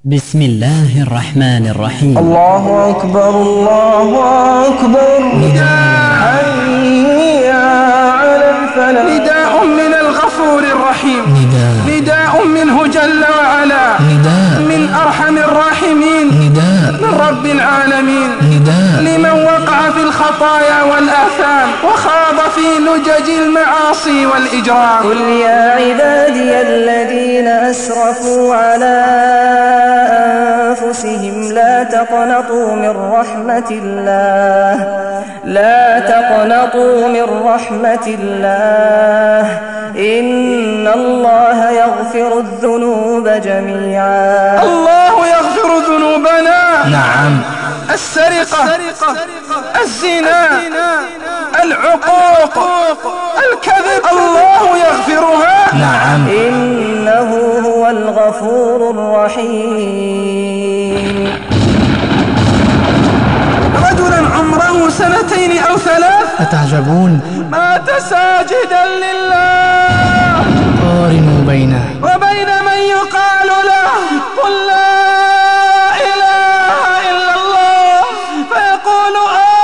بسم الله الرحمن الرحيم. الله أكبر الله أكبر. حي على الفلاح. نداء من الغفور الرحيم، نداء منه جل وعلا، من أرحم الراحمين، من رب العالمين، لمن وقع في الخطايا والآثام وخاض في لجج المعاصي والإجرام. قل يا عبادي الذين أسرفوا على أنفسهم لا تقنطوا من رحمة الله، لا تقنطوا من رحمة الله، إن الله يغفر الذنوب جميعا. الله يغفر ذنوبنا، نعم. السرقة، الزنا، العقوق، الكذب، الله يغفرها. نعم. إنه هو الغفور الرحيم. رجلا عمره 2 أو 3 أتعجبون؟ مات ساجدا لله، قارنوا بينه وبين من يقال له قل لا إله إلا الله، فيقول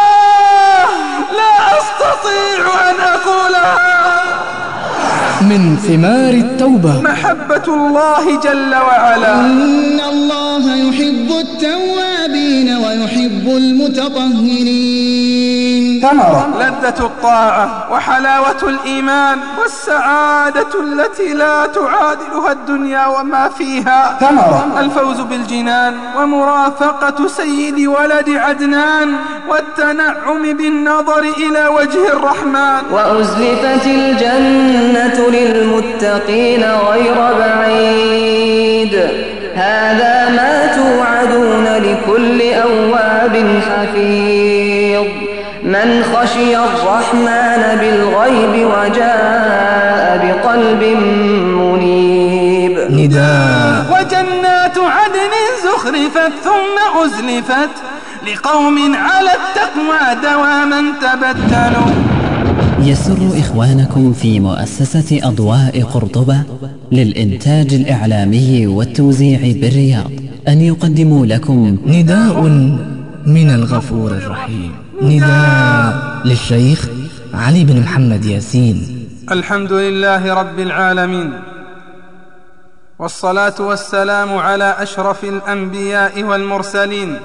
لا أستطيع أن أقولها. من ثمار التوبة محبة الله جل وعلا. إن الله يحب التوابين ويحب المتطهرين. ثمرة لذة الطاعة وحلاوة الإيمان والسعادة التي لا تعادلها الدنيا وما فيها. ثمرة الفوز بالجنان ومرافقة سيد ولد عدنان والتنعم بالنظر إلى وجه الرحمن. وأزلفت الجنة للمتقين غير بعيد، هذا ما توعدون لكل أواب حفيظ، من خشي الرحمن بالغيب وجاء بقلب منيب. نداء. وجنات عدن زخرفت ثم أزلفت لقوم على التقوى دواما تبتلوا. يسر إخوانكم في مؤسسة أضواء قرطبة للإنتاج الإعلامي والتوزيع بالرياض أن يقدموا لكم نداء من الغفور الرحيم. نداء للشيخ علي بن محمد ياسين. الحمد لله رب العالمين، والصلاة والسلام على أشرف الأنبياء والمرسلين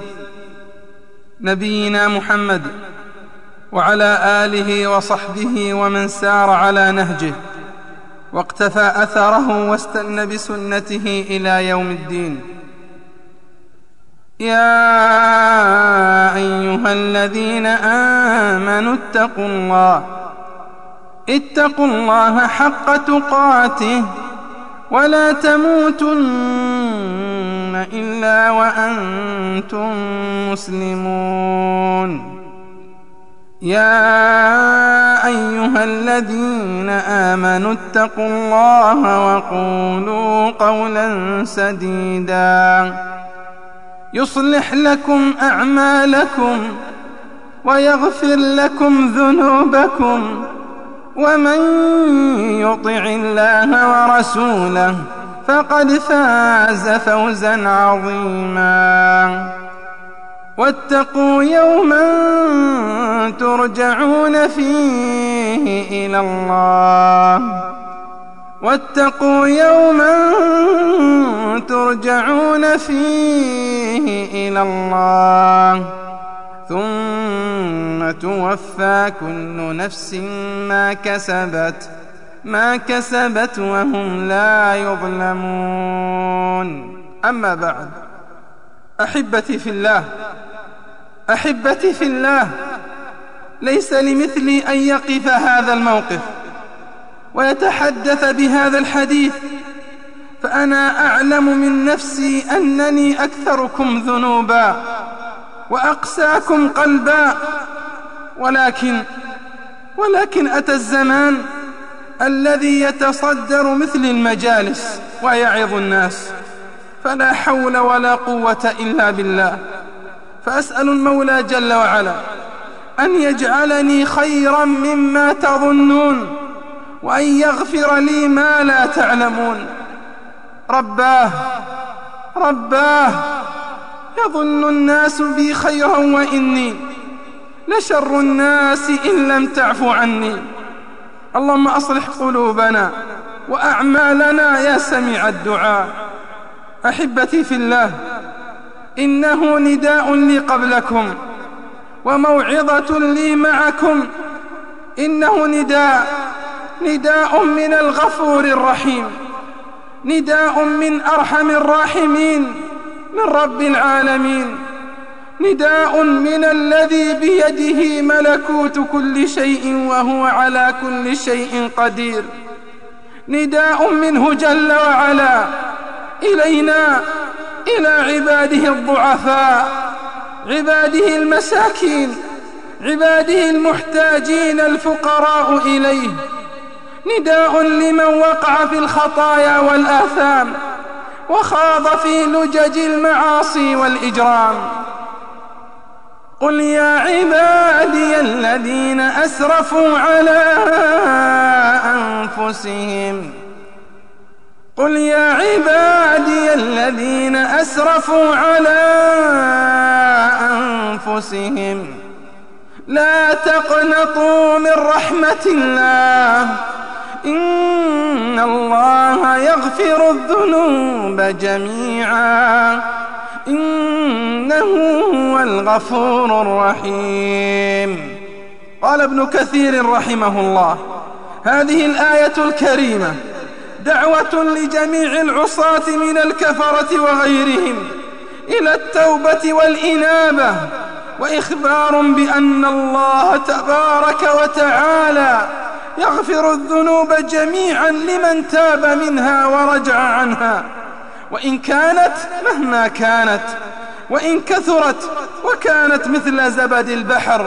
نبينا محمد وعلى آله وصحبه ومن سار على نهجه واقتفى أثره واستنى بسنته إلى يوم الدين. يا أيها الذين آمنوا اتقوا الله حق تقاته ولا تموتن إلا وأنتم مسلمون. يا أيها الذين آمنوا اتقوا الله وقولوا قولا سديدا يصلح لكم أعمالكم ويغفر لكم ذنوبكم، ومن يطع الله ورسوله فقد فاز فوزا عظيما. واتقوا يوما ترجعون فيه إلى الله، واتقوا يوما ترجعون فيه إلى الله ثم توفى كل نفس ما كسبت وهم لا يظلمون. أما بعد، أحبتي في الله، ليس لمثلي أن يقف هذا الموقف ويتحدث بهذا الحديث، فأنا أعلم من نفسي أنني أكثركم ذنوبا وأقساكم قلبا، ولكن أتى الزمان الذي يتصدر مثل المجالس ويعظ الناس، فلا حول ولا قوة إلا بالله. فأسأل المولى جل وعلا أن يجعلني خيرا مما تظنون، وأن يغفر لي ما لا تعلمون. رباه يظن الناس بي خيرا وإني لشر الناس إن لم تعف عني. اللهم أصلح قلوبنا وأعمالنا يا سميع الدعاء. أحبتي في الله، إنه نداء لي قبلكم وموعظة لي معكم. إنه نداء من الغفور الرحيم، نداء من أرحم الراحمين، من رب العالمين، نداء من الذي بيده ملكوت كل شيء وهو على كل شيء قدير، نداء منه جل وعلا إلينا، إلى عباده الضعفاء، عباده المساكين، عباده المحتاجين الفقراء إليه، نداء لمن وقع في الخطايا والآثام وخاض في لجج المعاصي والإجرام. قل يا عبادي الذين أسرفوا على أنفسهم، قل يا عبادي الذين أسرفوا على أنفسهم لا تقنطوا من رحمة الله، إن الله يغفر الذنوب جميعا، إنه هو الغفور الرحيم. قال ابن كثير رحمه الله: هذه الآية الكريمة دعوة لجميع العصاة من الكفرة وغيرهم إلى التوبة والإنابة، وإخبار بأن الله تبارك وتعالى يغفر الذنوب جميعا لمن تاب منها ورجع عنها، وإن كانت مهما كانت، وإن كثرت وكانت مثل زبد البحر.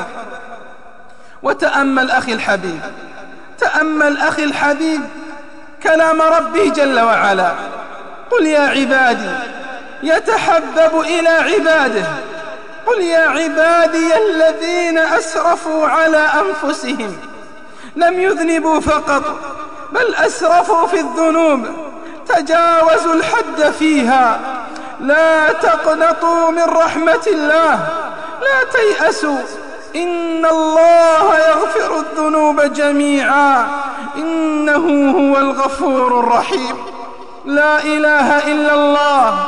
وتأمل أخي الحبيب، تأمل أخي الحبيب كلام ربي جل وعلا: قل يا عبادي، يتحبب إلى عباده، قل يا عبادي الذين أسرفوا على أنفسهم، لم يذنبوا فقط بل أسرفوا في الذنوب، تجاوزوا الحد فيها. لا تقنطوا من رحمة الله، لا تيأسوا، إن الله يغفر الذنوب جميعا، إنه هو الغفور الرحيم. لا إله إلا الله،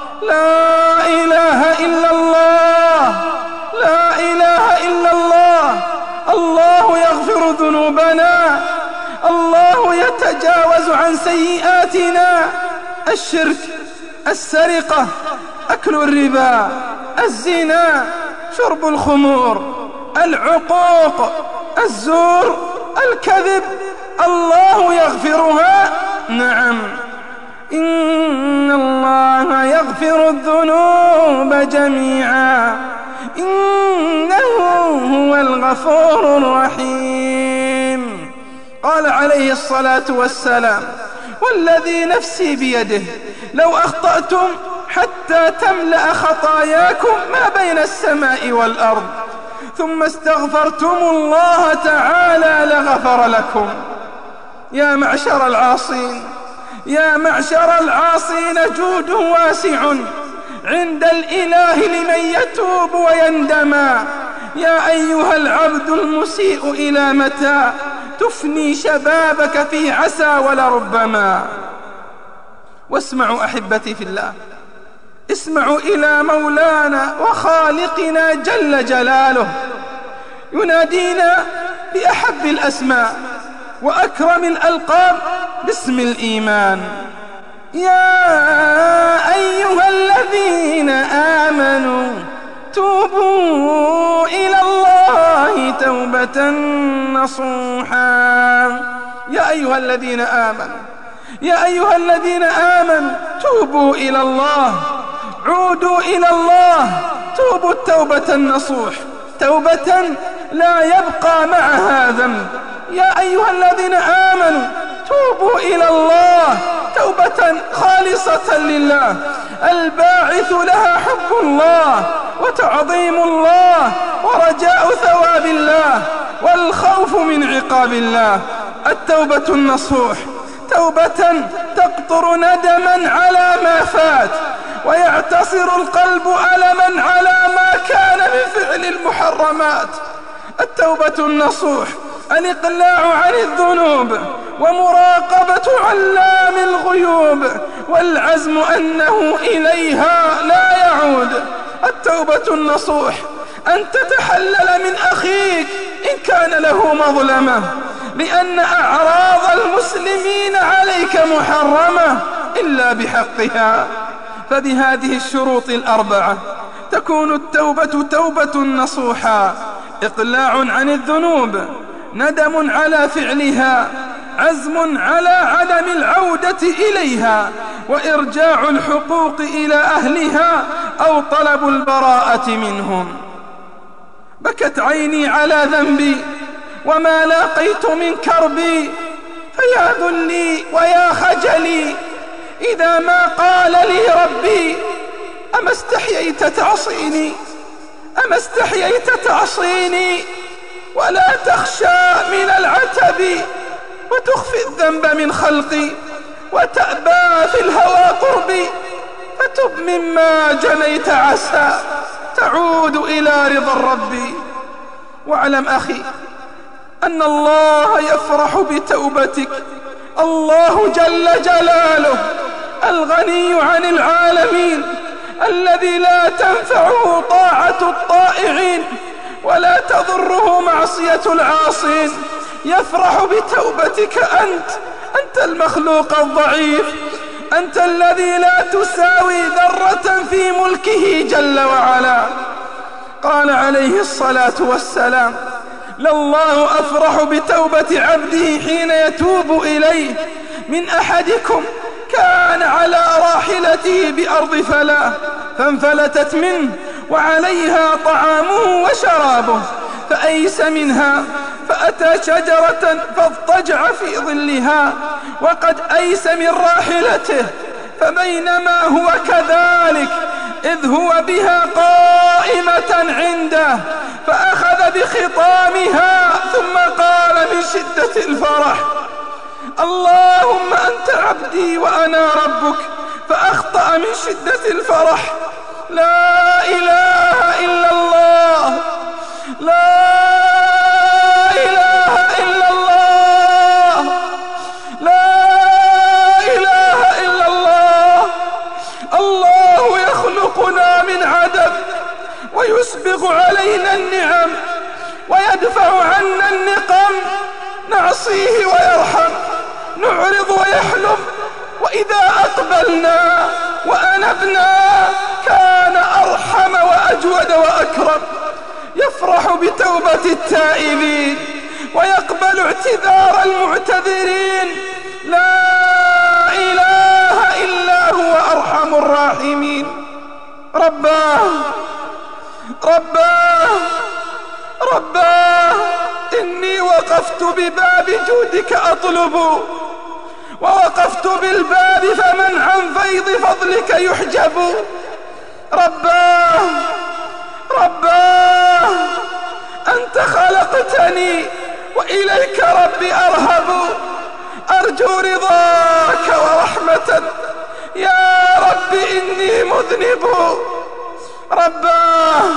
لا إله إلا الله، لا إله إلا الله. الله يغفر ذنوبنا، الله يتجاوز عن سيئاتنا: الشرك، السرقة، أكل الربا، الزنا، شرب الخمور، العقوق، الزور، الكذب، الله يغفرها. نعم، إن الله يغفر الذنوب جميعا، إنه هو الغفور الرحيم. قال عليه الصلاة والسلام: والذي نفسي بيده لو أخطأتم حتى تملأ خطاياكم ما بين السماء والأرض ثم استغفرتم الله تعالى لغفر لكم. يا معشر العاصين، يا معشر العاصين، جود واسع عند الإله لمن يتوب ويندما. يا أيها العبد المسيء، إلى متى تفني شبابك في عسى ولربما؟ واسمعوا أحبتي في الله، اسمعوا إلى مولانا وخالقنا جل جلاله ينادينا بأحب الأسماء وأكرم الألقاب باسم الإيمان: يا أيها الذين آمنوا توبوا إلى الله توبة نصوحا. يا أيها الذين آمنوا، يا أيها الذين آمنوا توبوا إلى الله، عودوا إلى الله، توبوا التوبة النصوح، توبة لا يبقى معها ذنب. يا أيها الذين آمنوا توبوا إلى الله توبة خالصة لله، الباعث لها حب الله وتعظيم الله ورجاء ثواب الله والخوف من عقاب الله. التوبة النصوح توبة تقطر ندما على ما فات ويعتصر القلب ألما على ما كان من فعل المحرمات. التوبة النصوح الإقلاع عن الذنوب ومراقبة علام الغيوب والعزم أنه إليها لا يعود. التوبة النصوح أن تتحلل من أخيك إن كان له مظلمة، لأن أعراض المسلمين عليك محرمة إلا بحقها. فبهذه الشروط الأربعة تكون التوبة توبة نصوحا: إقلاع عن الذنوب، ندم على فعلها، عزم على عدم العودة إليها، وإرجاع الحقوق إلى أهلها أو طلب البراءة منهم. بكت عيني على ذنبي وما لاقيت من كربي، فيا ذلي ويا خجلي إذا ما قال لي ربي: أما استحييت تعصيني، أما استحييت تعصيني ولا تخشى من العتب، وتخفي الذنب من خلقي وتأبى في الهوى قربي، فتب مما جنيت عسى تعود إلى رضا الرب. واعلم أخي أن الله يفرح بتوبتك. الله جل جلاله الغني عن العالمين، الذي لا تنفعه طاعة الطائعين ولا تضره معصية العاصين، يفرح بتوبتك أنت المخلوق الضعيف، أنت الذي لا تساوي ذرة في ملكه جل وعلا. قال عليه الصلاة والسلام: لله أفرح بتوبة عبده حين يتوب إليه من أحدكم كان على راحلته بأرض فلاة فانفلتت منه وعليها طعامه وشرابه، فأيس منها فأتى شجرة فاضطجع في ظلها وقد أيس من راحلته، فبينما هو كذلك إذ هو بها قائمة عنده فأخذ بخطامها ثم قال من شدة الفرح: اللهم أنت عبدي وأنا ربك، فأخطأ من شدة الفرح: لا إله إلا الله، لا إله إلا الله، لا إله إلا الله. الله يخلقنا من عدم ويسبغ علينا النعم ويدفع عنا النقم، نعصيه ويرحم، نعرض ويحلم، وإذا أقبلنا وأنبنا كان أرحم وأجود وأكرم. يفرح بتوبة التائبين ويقبل اعتذار المعتذرين. لا إله إلا هو أرحم الراحمين. رباه رباه رباه، إني وقفت بباب جودك أطلب، ووقفت بالباب فمن عن فيض فضلك يحجب. رباه رباه، أنت خلقتني وإليك ربي أرهب، أرجو رضاك ورحمة يا رب إني مذنب. رباه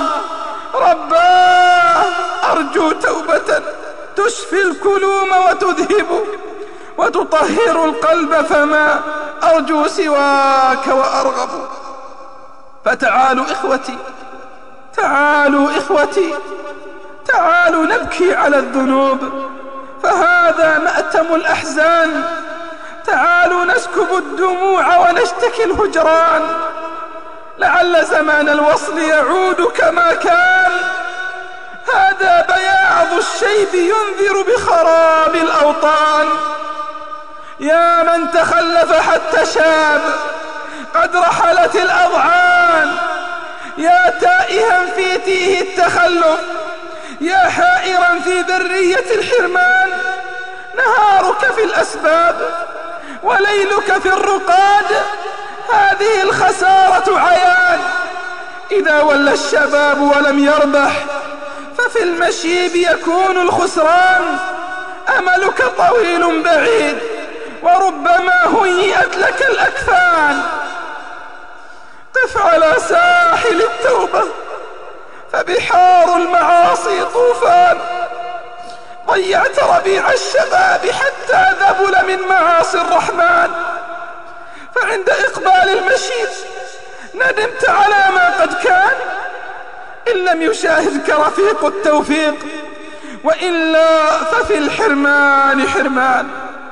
رباه، أرجو توبة تشفي الكلوم وتذهب وتطهر القلب، فما أرجو سواك وأرغب. فتعالوا إخوتي، تعالوا إخوتي، تعالوا نبكي على الذنوب، فهذا مأتم الأحزان. تعالوا نسكب الدموع ونشتكي الهجران، لعل زمان الوصل يعود كما كان. هذا بياض الشيب ينذر بخراب الأوطان. يا من تخلف حتى شاب قد رحلت الأضعان، يا تائها في تيه التخلف، يا حائرا في ذرية الحرمان. نهارك في الأسباب وليلك في الرقاد، هذه الخسارة عيان. إذا ولى الشباب ولم يربح ففي المشيب يكون الخسران. أملك طويل بعيد وربما هيئت لك الأكفان. قف قف على ساحل التوبة، فبحار المعاصي طوفان. ضيعت ربيع الشباب حتى ذبل من معاصي الرحمن، فعند إقبال المشيب ندمت على ما قد كان، إن لم يشاهدك رفيق التوفيق، وإلا ففي الحرمان حرمان.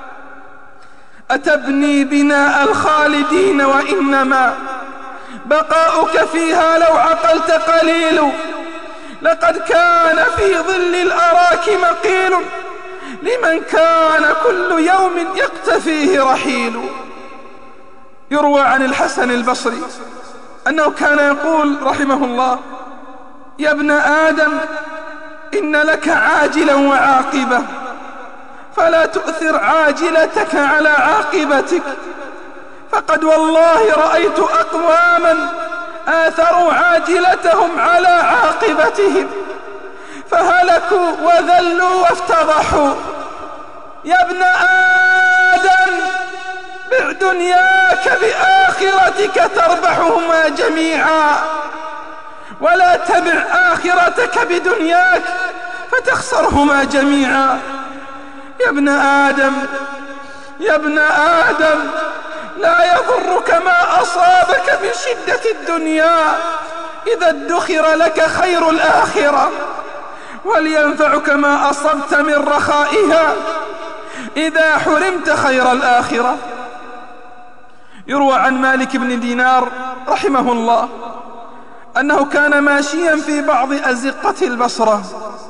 أتبني بناء الخالدين وإنما بقاؤك فيها لو عقلت قليل. لقد كان في ظل الأراك مقيل، لمن كان كل يوم يقتفيه رحيل. يروى عن الحسن البصري أنه كان يقول رحمه الله: يا ابن آدم، إن لك عاجلا وعاقبة، فلا تؤثر عاجلتك على عاقبتك، فقد والله رأيت أقواما آثروا عاجلتهم على عاقبتهم فهلكوا وذلوا وافتضحوا. يا ابن آدم، بع دنياك بآخرتك تربحهما جميعا، ولا تبع آخرتك بدنياك فتخسرهما جميعا. يا ابن آدم، يا ابن آدم، لا يضرك ما أصابك من شدة الدنيا إذا ادخر لك خير الآخرة، ولينفعك ما أصبت من رخائها إذا حرمت خير الآخرة. يروى عن مالك بن دينار رحمه الله أنه كان ماشيا في بعض أزقة البصرة،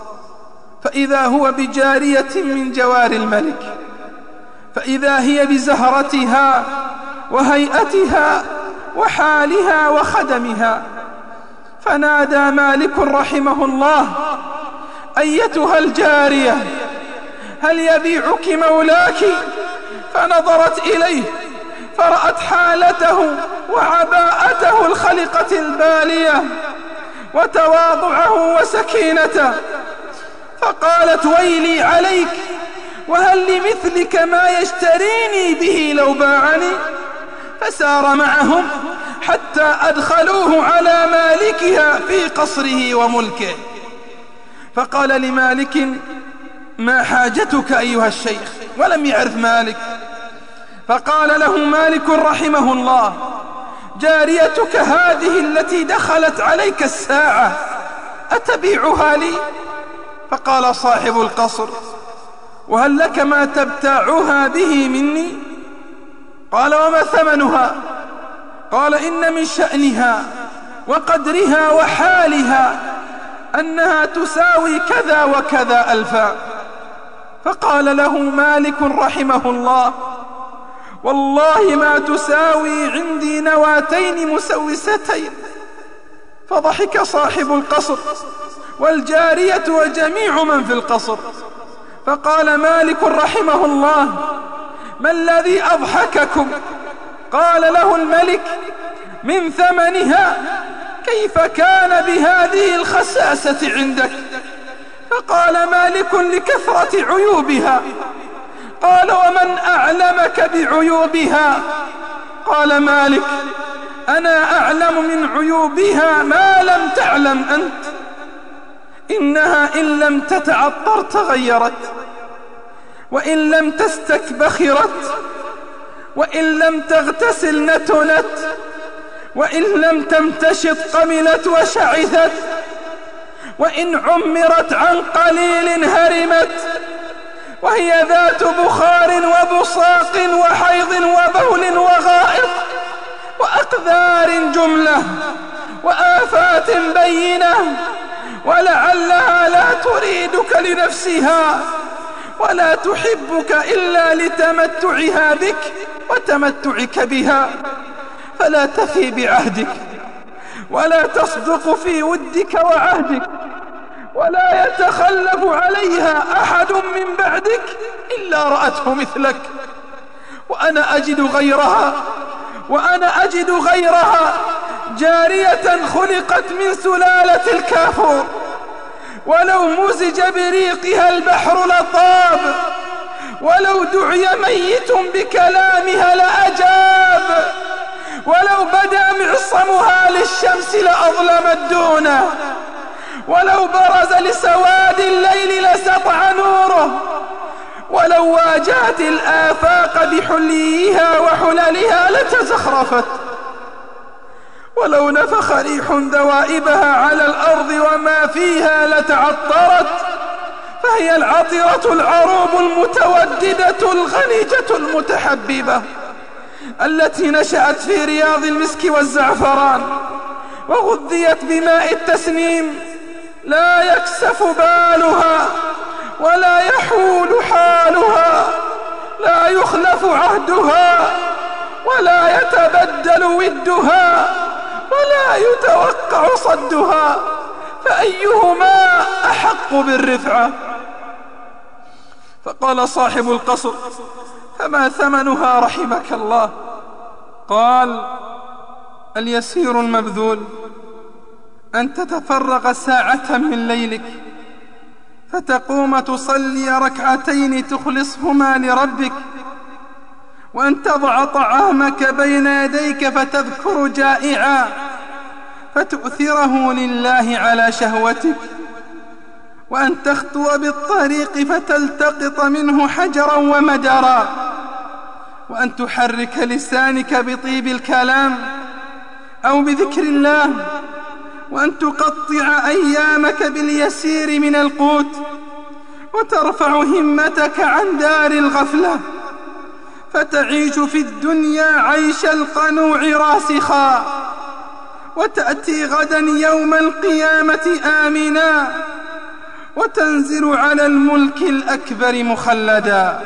فإذا هو بجارية من جوار الملك، فإذا هي بزهرتها وهيئتها وحالها وخدمها، فنادى مالك رحمه الله: أيتها الجارية، هل يبيعك مولاك؟ فنظرت إليه فرأت حالته وعباءته الخلقة البالية وتواضعه وسكينته، فقالت: ويلي عليك، وهل لمثلك ما يشتريني به لو باعني؟ فسار معهم حتى أدخلوه على مالكها في قصره وملكه، فقال لمالك: ما حاجتك أيها الشيخ؟ ولم يعرف مالك، فقال له مالك رحمه الله: جاريتك هذه التي دخلت عليك الساعة أتبيعها لي؟ فقال صاحب القصر: وهل لك ما تبتاعها به مني؟ قال: وما ثمنها؟ قال: إن من شأنها وقدرها وحالها أنها تساوي كذا وكذا ألفا. فقال له مالك رحمه الله: والله ما تساوي عندي نواتين مسوستين. فضحك صاحب القصر والجارية وجميع من في القصر، فقال مالك رحمه الله: ما الذي أضحككم؟ قال له الملك: من ثمنها، كيف كان بهذه الخساسة عندك؟ فقال مالك: لكثرة عيوبها. قال: ومن أعلمك بعيوبها؟ قال مالك: أنا أعلم من عيوبها ما لم تعلم أنت، إنها إن لم تتعطر تغيرت، وإن لم تستك بخرت، وإن لم تغتسل نتنت، وإن لم تمتشط قملت وشعثت، وإن عمرت عن قليل هرمت، وهي ذات بخار وبصاق وحيض وبول وغائط وأقذار جملة وآفات بينة، ولعلها لا تريدك لنفسها ولا تحبك إلا لتمتعها بك وتمتعك بها، فلا تفي بعهدك ولا تصدق في ودك وعهدك، ولا يتخلف عليها أحد من بعدك إلا رأته مثلك، وأنا أجد غيرها جارية خلقت من سلالة الكافور، ولو مزج بريقها البحر لطاب، ولو دعي ميت بكلامها لأجاب، ولو بدا معصمها للشمس لأظلمت دونه، ولو برز لسواد الليل لسطع نوره، ولو واجهت الآفاق بحليها وحللها لتزخرفت، ولو نفخ ريح دوائبها على الأرض وما فيها لتعطرت، فهي العطرة العروب المتوددة الغنيجة المتحببة التي نشأت في رياض المسك والزعفران وغذيت بماء التسنيم، لا يكسف بالها ولا يحول حالها، لا يخلف عهدها ولا يتبدل ودها ولا يتوقع صدها، فأيهما أحق بالرفعة؟ فقال صاحب القصر: فما ثمنها رحمك الله؟ قال: اليسير المبذول أن تتفرغ ساعة من ليلك فتقوم تصلي ركعتين تخلصهما لربك، وأن تضع طعامك بين يديك فتذكر جائعا فتؤثره لله على شهوتك، وأن تخطو بالطريق فتلتقط منه حجرا ومدرا، وأن تحرك لسانك بطيب الكلام أو بذكر الله، وأن تقطع أيامك باليسير من القوت، وترفع همتك عن دار الغفلة، فتعيش في الدنيا عيش القنوع راسخا، وتأتي غدا يوم القيامة آمنا، وتنزل على الملك الأكبر مخلدا.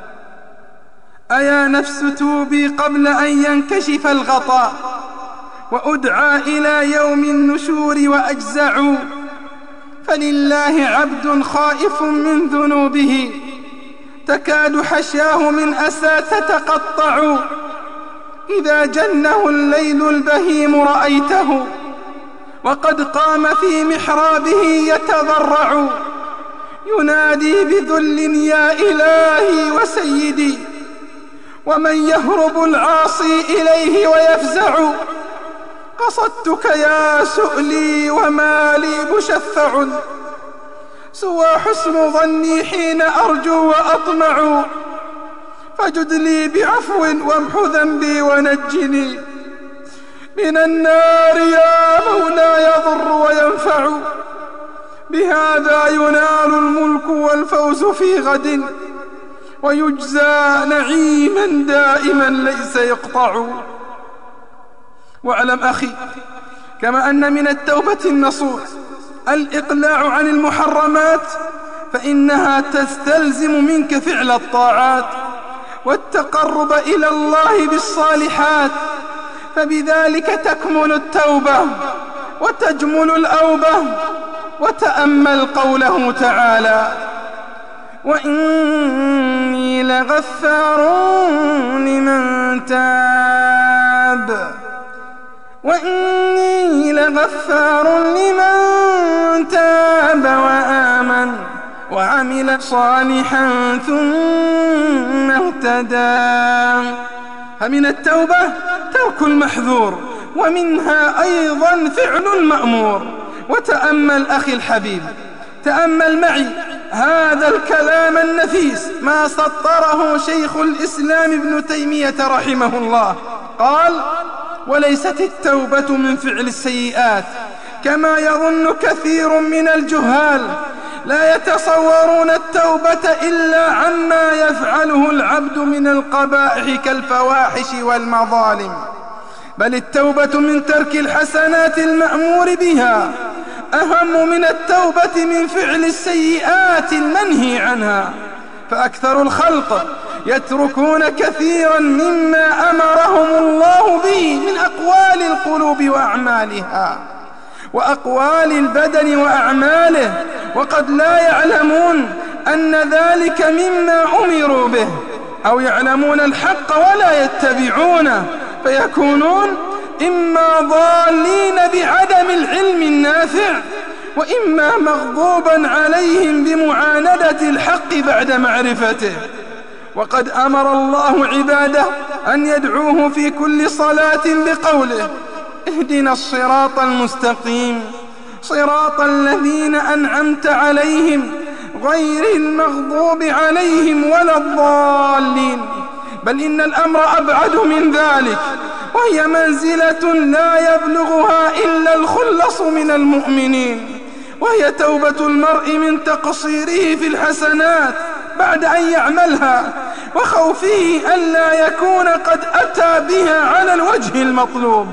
أيا نفس توبي قبل أن ينكشف الغطاء، وأدعى إلى يوم النشور وأجزع، فلله عبد خائف من ذنوبه تكاد حشاه من أسى تتقطع، إذا جنه الليل البهيم رأيته وقد قام في محرابه يتضرع، ينادي بذل: يا إلهي وسيدي. ومن يهرب العاصي إليه ويفزع، قصدتك يا سؤلي وما لي مشفع، سوى حسن ظني حين أرجو وأطمع، فجد لي بعفو وامح ذنبي ونجني من النار يا مولاي يضر وينفع، بهذا ينال الملك والفوز في غد، ويجزى نعيما دائما ليس يقطع. واعلم أخي كما أن من التوبة النصوح الإقلاع عن المحرمات، فإنها تستلزم منك فعل الطاعات والتقرب إلى الله بالصالحات، فبذلك تكمل التوبة وتجمل الأوبة. وتأمل قوله تعالى: وإني لغفار لمن تاب، وإني لغفار لمن تاب وآمن وعمل صالحا ثم اهتدى. فمن التوبة ترك المحذور، ومنها أيضا فعل المأمور. وتأمل أخي الحبيب، تأمل معي هذا الكلام النفيس ما سطره شيخ الإسلام ابن تيمية رحمه الله. قال: وليست التوبة من فعل السيئات كما يظن كثير من الجهال، لا يتصورون التوبة إلا عما يفعله العبد من القبائح كالفواحش والمظالم، بل التوبة من ترك الحسنات المأمور بها أهم من التوبة من فعل السيئات المنهي عنها. فأكثر الخلق يتركون كثيرا مما أمرهم الله به من أقوال القلوب وأعمالها وأقوال البدن وأعماله، وقد لا يعلمون أن ذلك مما أمروا به، أو يعلمون الحق ولا يتبعونه، فيكونون إما ضالين بعدم العلم النافع، وإما مغضوبا عليهم بمعاندة الحق بعد معرفته. وقد أمر الله عباده أن يدعوه في كل صلاة بقوله: اهدنا الصراط المستقيم صراط الذين أنعمت عليهم غير المغضوب عليهم ولا الضالين. بل إن الأمر أبعد من ذلك، وهي منزلة لا يبلغها إلا الخلص من المؤمنين، وهي توبة المرء من تقصيره في الحسنات بعد أن يعملها، وخوفه ألا يكون قد أتى بها على الوجه المطلوب.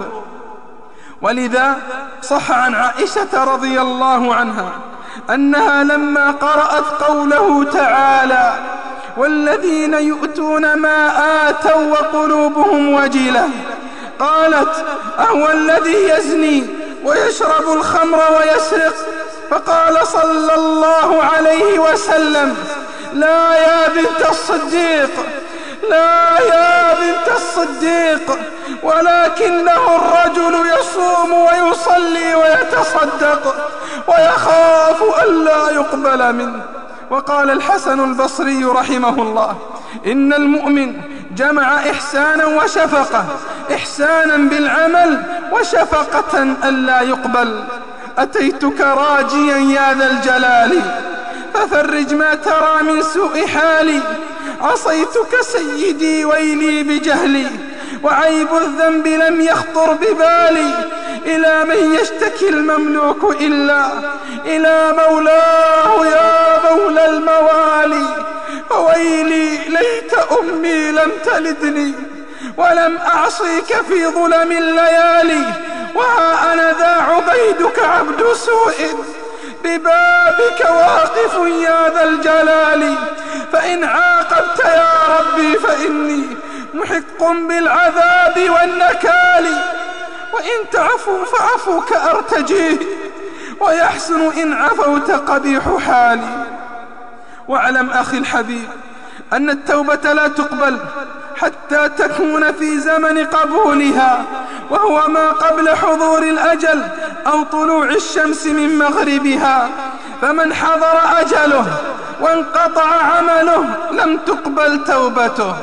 ولذا صح عن عائشة رضي الله عنها أنها لما قرأت قوله تعالى: والذين يؤتون ما آتوا وقلوبهم وجلة، قالت: أهو الذي يزني ويشرب الخمر ويسرق؟ فقال صلى الله عليه وسلم: لا يا بنت الصديق، لا يا بنت الصديق، ولكنه الرجل يصوم ويصلي ويتصدق ويخاف ألا يقبل منه. وقال الحسن البصري رحمه الله: إن المؤمن جمع إحسانا وشفقة، إحسانا بالعمل وشفقة ألا يقبل. أتيتك راجيا يا ذا الجلال ففرج ما ترى من سوء حالي، عصيتك سيدي ويلي بجهلي، وعيب الذنب لم يخطر ببالي. إلى من يشتكي المملوك إلا إلى مولاه يا مولى الموالي، فويلي ليت أمي لم تلدني ولم أعصيك في ظلم الليالي. وها أنا ذا عبيدك عبد سوء ببابك واقف يا ذا الجلال، فإن عاقبت يا ربي فإني محق بالعذاب والنكال، وإن تعفو فعفوك أرتجيه، ويحسن إن عفوت قبيح حالي. واعلم أخي الحبيب أن التوبة لا تقبل حتى تكون في زمن قبولها، وهو ما قبل حضور الأجل أو طلوع الشمس من مغربها. فمن حضر أجله وانقطع عمله لم تقبل توبته.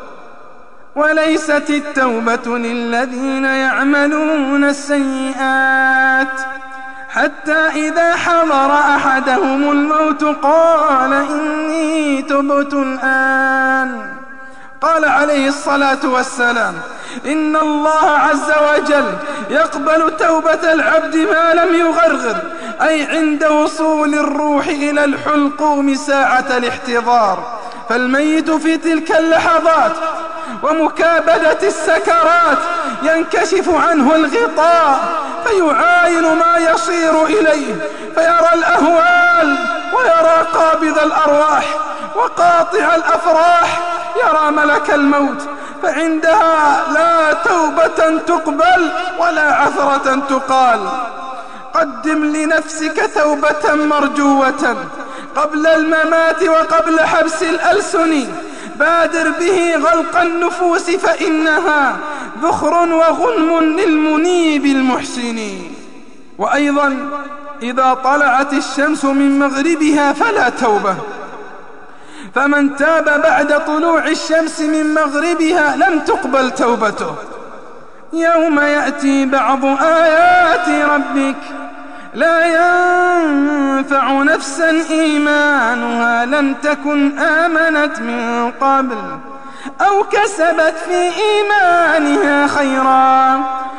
وليست التوبة للذين يعملون السيئات حتى إذا حضر أحدهم الموت قال إني تبت الآن. قال عليه الصلاة والسلام: إن الله عز وجل يقبل توبة العبد ما لم يغرغر، أي عند وصول الروح إلى الحلقوم ساعة الاحتضار. فالميت في تلك اللحظات ومكابدة السكرات ينكشف عنه الغطاء فيعاين ما يصير إليه، فيرى الأهوال ويرى قابض الأرواح وقاطع الأفراح، يرى ملك الموت، فعندها لا توبة تقبل ولا عثرة تقال. قدم لنفسك توبة مرجوة قبل الممات وقبل حبس الألسن، بادر به غلق النفوس فإنها ذخر وغنم للمنيب المحسن. وأيضا إذا طلعت الشمس من مغربها فلا توبة، فمن تاب بعد طلوع الشمس من مغربها لم تقبل توبته. يوم يأتي بعض آيات ربك لا ينفع نفسا إيمانها لم تكن آمنت من قبل أو كسبت في إيمانها خيرا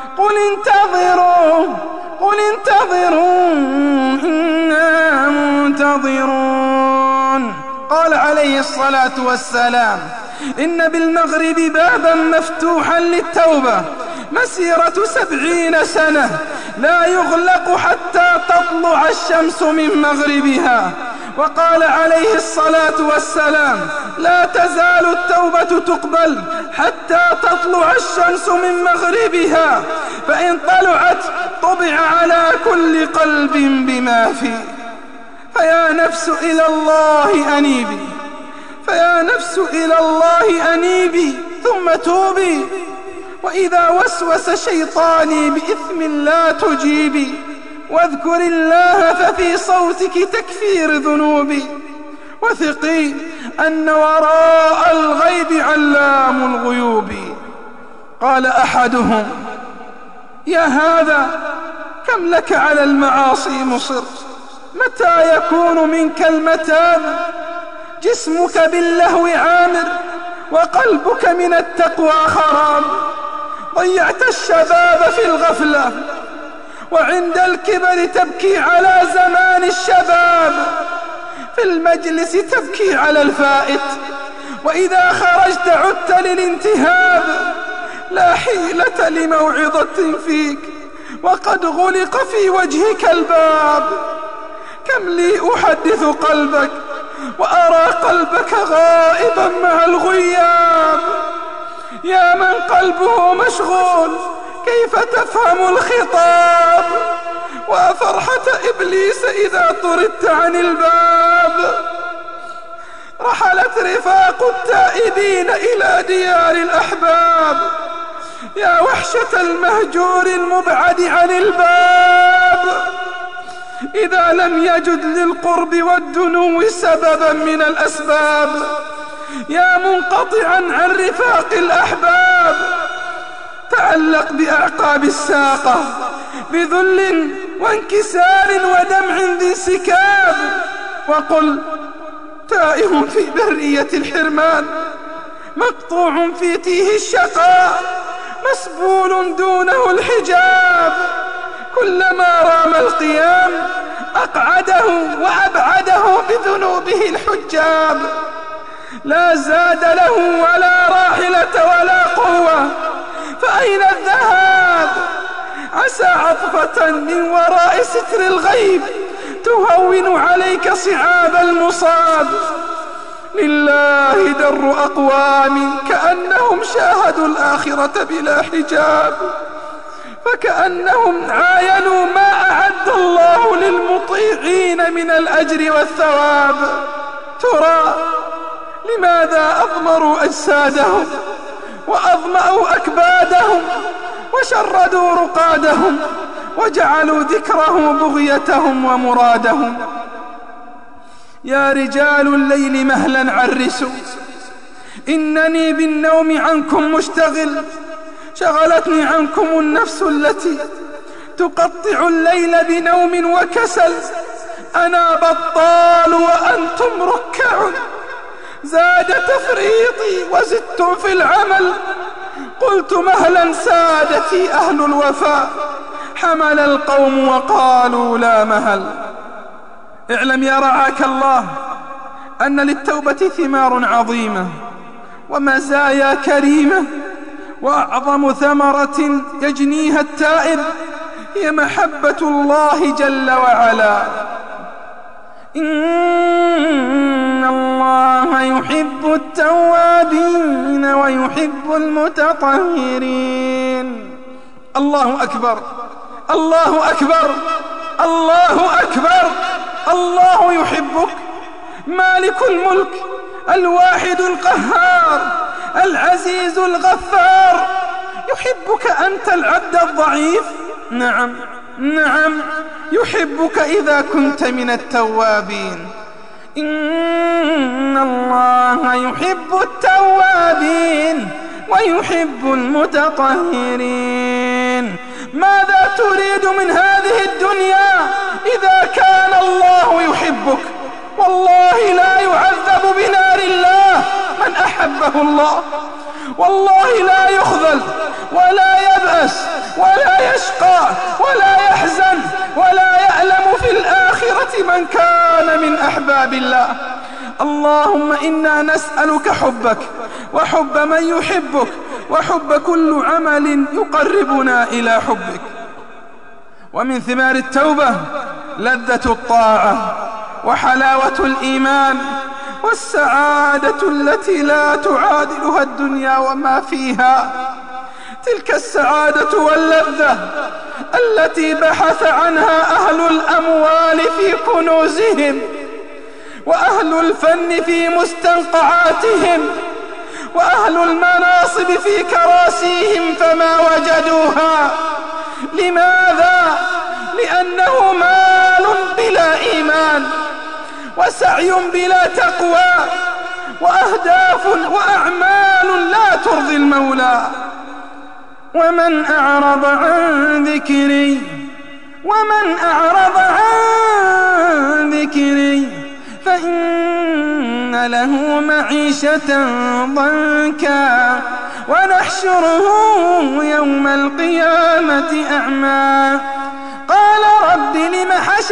قل انتظروا إنا منتظرون. قال عليه الصلاة والسلام: إن بالمغرب بابا مفتوحا للتوبة مسيرة 70 سنة لا يغلق حتى تطلع الشمس من مغربها. وقال عليه الصلاة والسلام: لا تزال التوبة تقبل حتى تطلع الشمس من مغربها، فإن طلعت طبع على كل قلب بما فيه. فيا نفس إلى الله أنيبي، فيا نفس إلى الله أنيبي ثم توبي، وإذا وسوس شيطاني بإثم لا تجيبي، واذكر الله ففي صوتك تكفير ذنوبي، وثقي أن وراء الغيب علام الغيوب. قال أحدهم: يا هذا، كم لك على المعاصي مصر؟ متى يكون منك المتاب؟ جسمك باللهو عامر، وقلبك من التقوى خراب. ضيعت الشباب في الغفلة، وعند الكبر تبكي على زمان الشباب. في المجلس تبكي على الفائت، وإذا خرجت عدت للانتهاب. لا حيلة لموعظة فيك، وقد غلق في وجهك الباب. كم لي أحدث قلبك، وأرى قلبك غائبا مع الغياب. يا من قلبه مشغول، كيف تفهم الخطاب؟ وفرحة إبليس إذا طردت عن الباب. رحلت رفاق التائبين إلى ديار الأحباب. يا وحشة المهجور المبعد عن الباب. إذا لم يجد للقرب والدنو سببا من الأسباب، يا منقطعا عن رفاق الأحباب، تعلق بأعقاب الساقة بذل وانكسار ودمع ذي انسكاب، وقل: تائه في برية الحرمان، مقطوع في تيه الشقاء، مسبول دونه الحجاب. كلما رام القيام أقعده وأبعده بذنوبه الحجاب. لا زاد له ولا راحلة ولا قوة، فأين الذهاب؟ عسى عطفة من وراء ستر الغيب تهون عليك صعاب المصاب. لله در أقوام كأنهم شاهدوا الآخرة بلا حجاب، فكأنهم عاينوا ما أعد الله للمطيعين من الأجر والثواب. ترى لماذا أضمروا أجسادهم، وأظمأوا أكبادهم، وشردوا رقادهم، وجعلوا ذكره بغيتهم ومرادهم؟ يا رجال الليل مهلا عرسوا، إنني بالنوم عنكم مشتغل. شغلتني عنكم النفس التي تقطع الليل بنوم وكسل. أنا بطال وأنتم ركع، زاد تفريطي وزدتم في العمل. قلت مهلا سادتي أهل الوفاء، حمل القوم وقالوا لا مهل. اعلم يا رعاك الله أن للتوبة ثمار عظيمة ومزايا كريمة، وأعظم ثمرة يجنيها التائب هي محبة الله جل وعلا. إن الله يحب التوابين ويحب المتطهرين. الله أكبر، الله أكبر، الله أكبر. الله يحبك، مالك الملك، الواحد القهار، العزيز الغفار. يحبك أنت العبد الضعيف، نعم نعم، يحبك إذا كنت من التوابين. إن الله يحب التوابين ويحب المتطهرين. ماذا تريد من هذه الدنيا إذا كان الله يحبك؟ والله لا يعذب بنار الله من أحبه الله، والله لا يخذل ولا يبأس ولا يشقى ولا يحزن ولا يألم في الآخرة من كان من أحباب الله. اللهم إنا نسألك حبك وحب من يحبك وحب كل عمل يقربنا إلى حبك. ومن ثمار التوبة لذة الطاعة وحلاوة الإيمان والسعادة التي لا تعادلها الدنيا وما فيها. تلك السعادة واللذة التي بحث عنها أهل الأموال في كنوزهم، وأهل الفن في مستنقعاتهم، وأهل المناصب في كراسيهم، فما وجدوها. لماذا؟ لأنه مال بلا إيمان، وسعي بلا تقوى، وأهداف وأعمال لا ترضي المولى. ومن أعرض عن ذكري فإن له معيشة ضنكا ونحشره يوم القيامة أعمى قال رب لم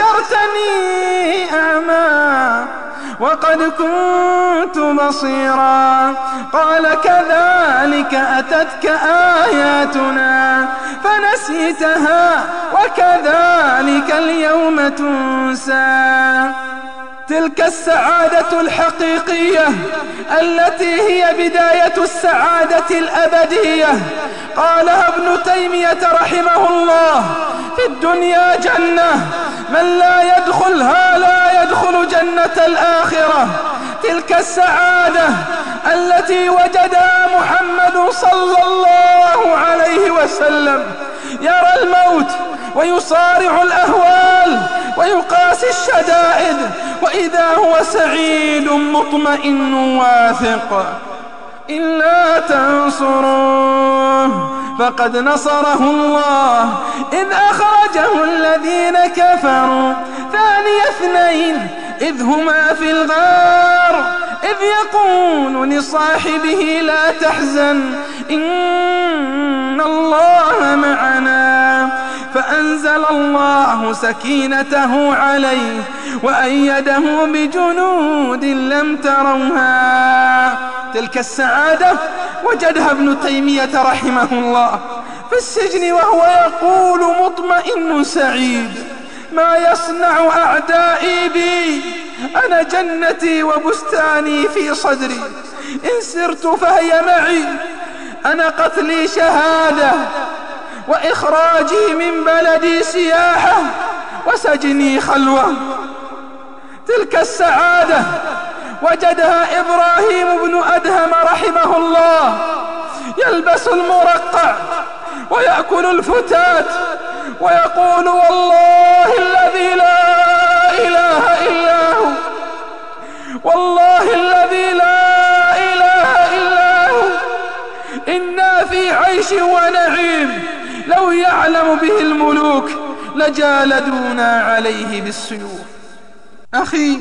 حشرتني أعمى وقد كنت بصيرا قال كذلك أتتك آياتنا فنسيتها وكذلك اليوم تنسى. تلك السعادة الحقيقية التي هي بداية السعادة الأبدية قالها ابن تيمية رحمه الله: في الدنيا جنة من لا يدخلها لا يدخل جنة الآخرة. تلك السعادة التي وجدها محمد صلى الله عليه وسلم يرى الموت ويصارع الأهوال ويقاسي الشدائد وإذا هو سعيد مطمئن واثق. إلا تنصروه فقد نصره الله إذ أخرجه الذين كفروا ثاني اثنين إذ هما في الغار إذ يقول لصاحبه لا تحزن إن الله معنا فأنزل الله سكينته عليه وأيده بجنود لم تروها. تلك السعادة وجدها ابن تيمية رحمه الله في السجن وهو يقول مطمئن سعيد: ما يصنع أعدائي بي؟ أنا جنتي وبستاني في صدري، إن سرت فهي معي، أنا قتلي شهادة وإخراجي من بلدي سياحة وسجني خلوة. تلك السعادة وجدها إبراهيم بن أدهم رحمه الله يلبس المرقع ويأكل الفتات ويقول: والله الذي لا إله إلا هو، والله الذي لا إله إلا هو، إنا في عيش ونعيم، لو يعلم به الملوك لجالدونا عليه بالسيوف. أخي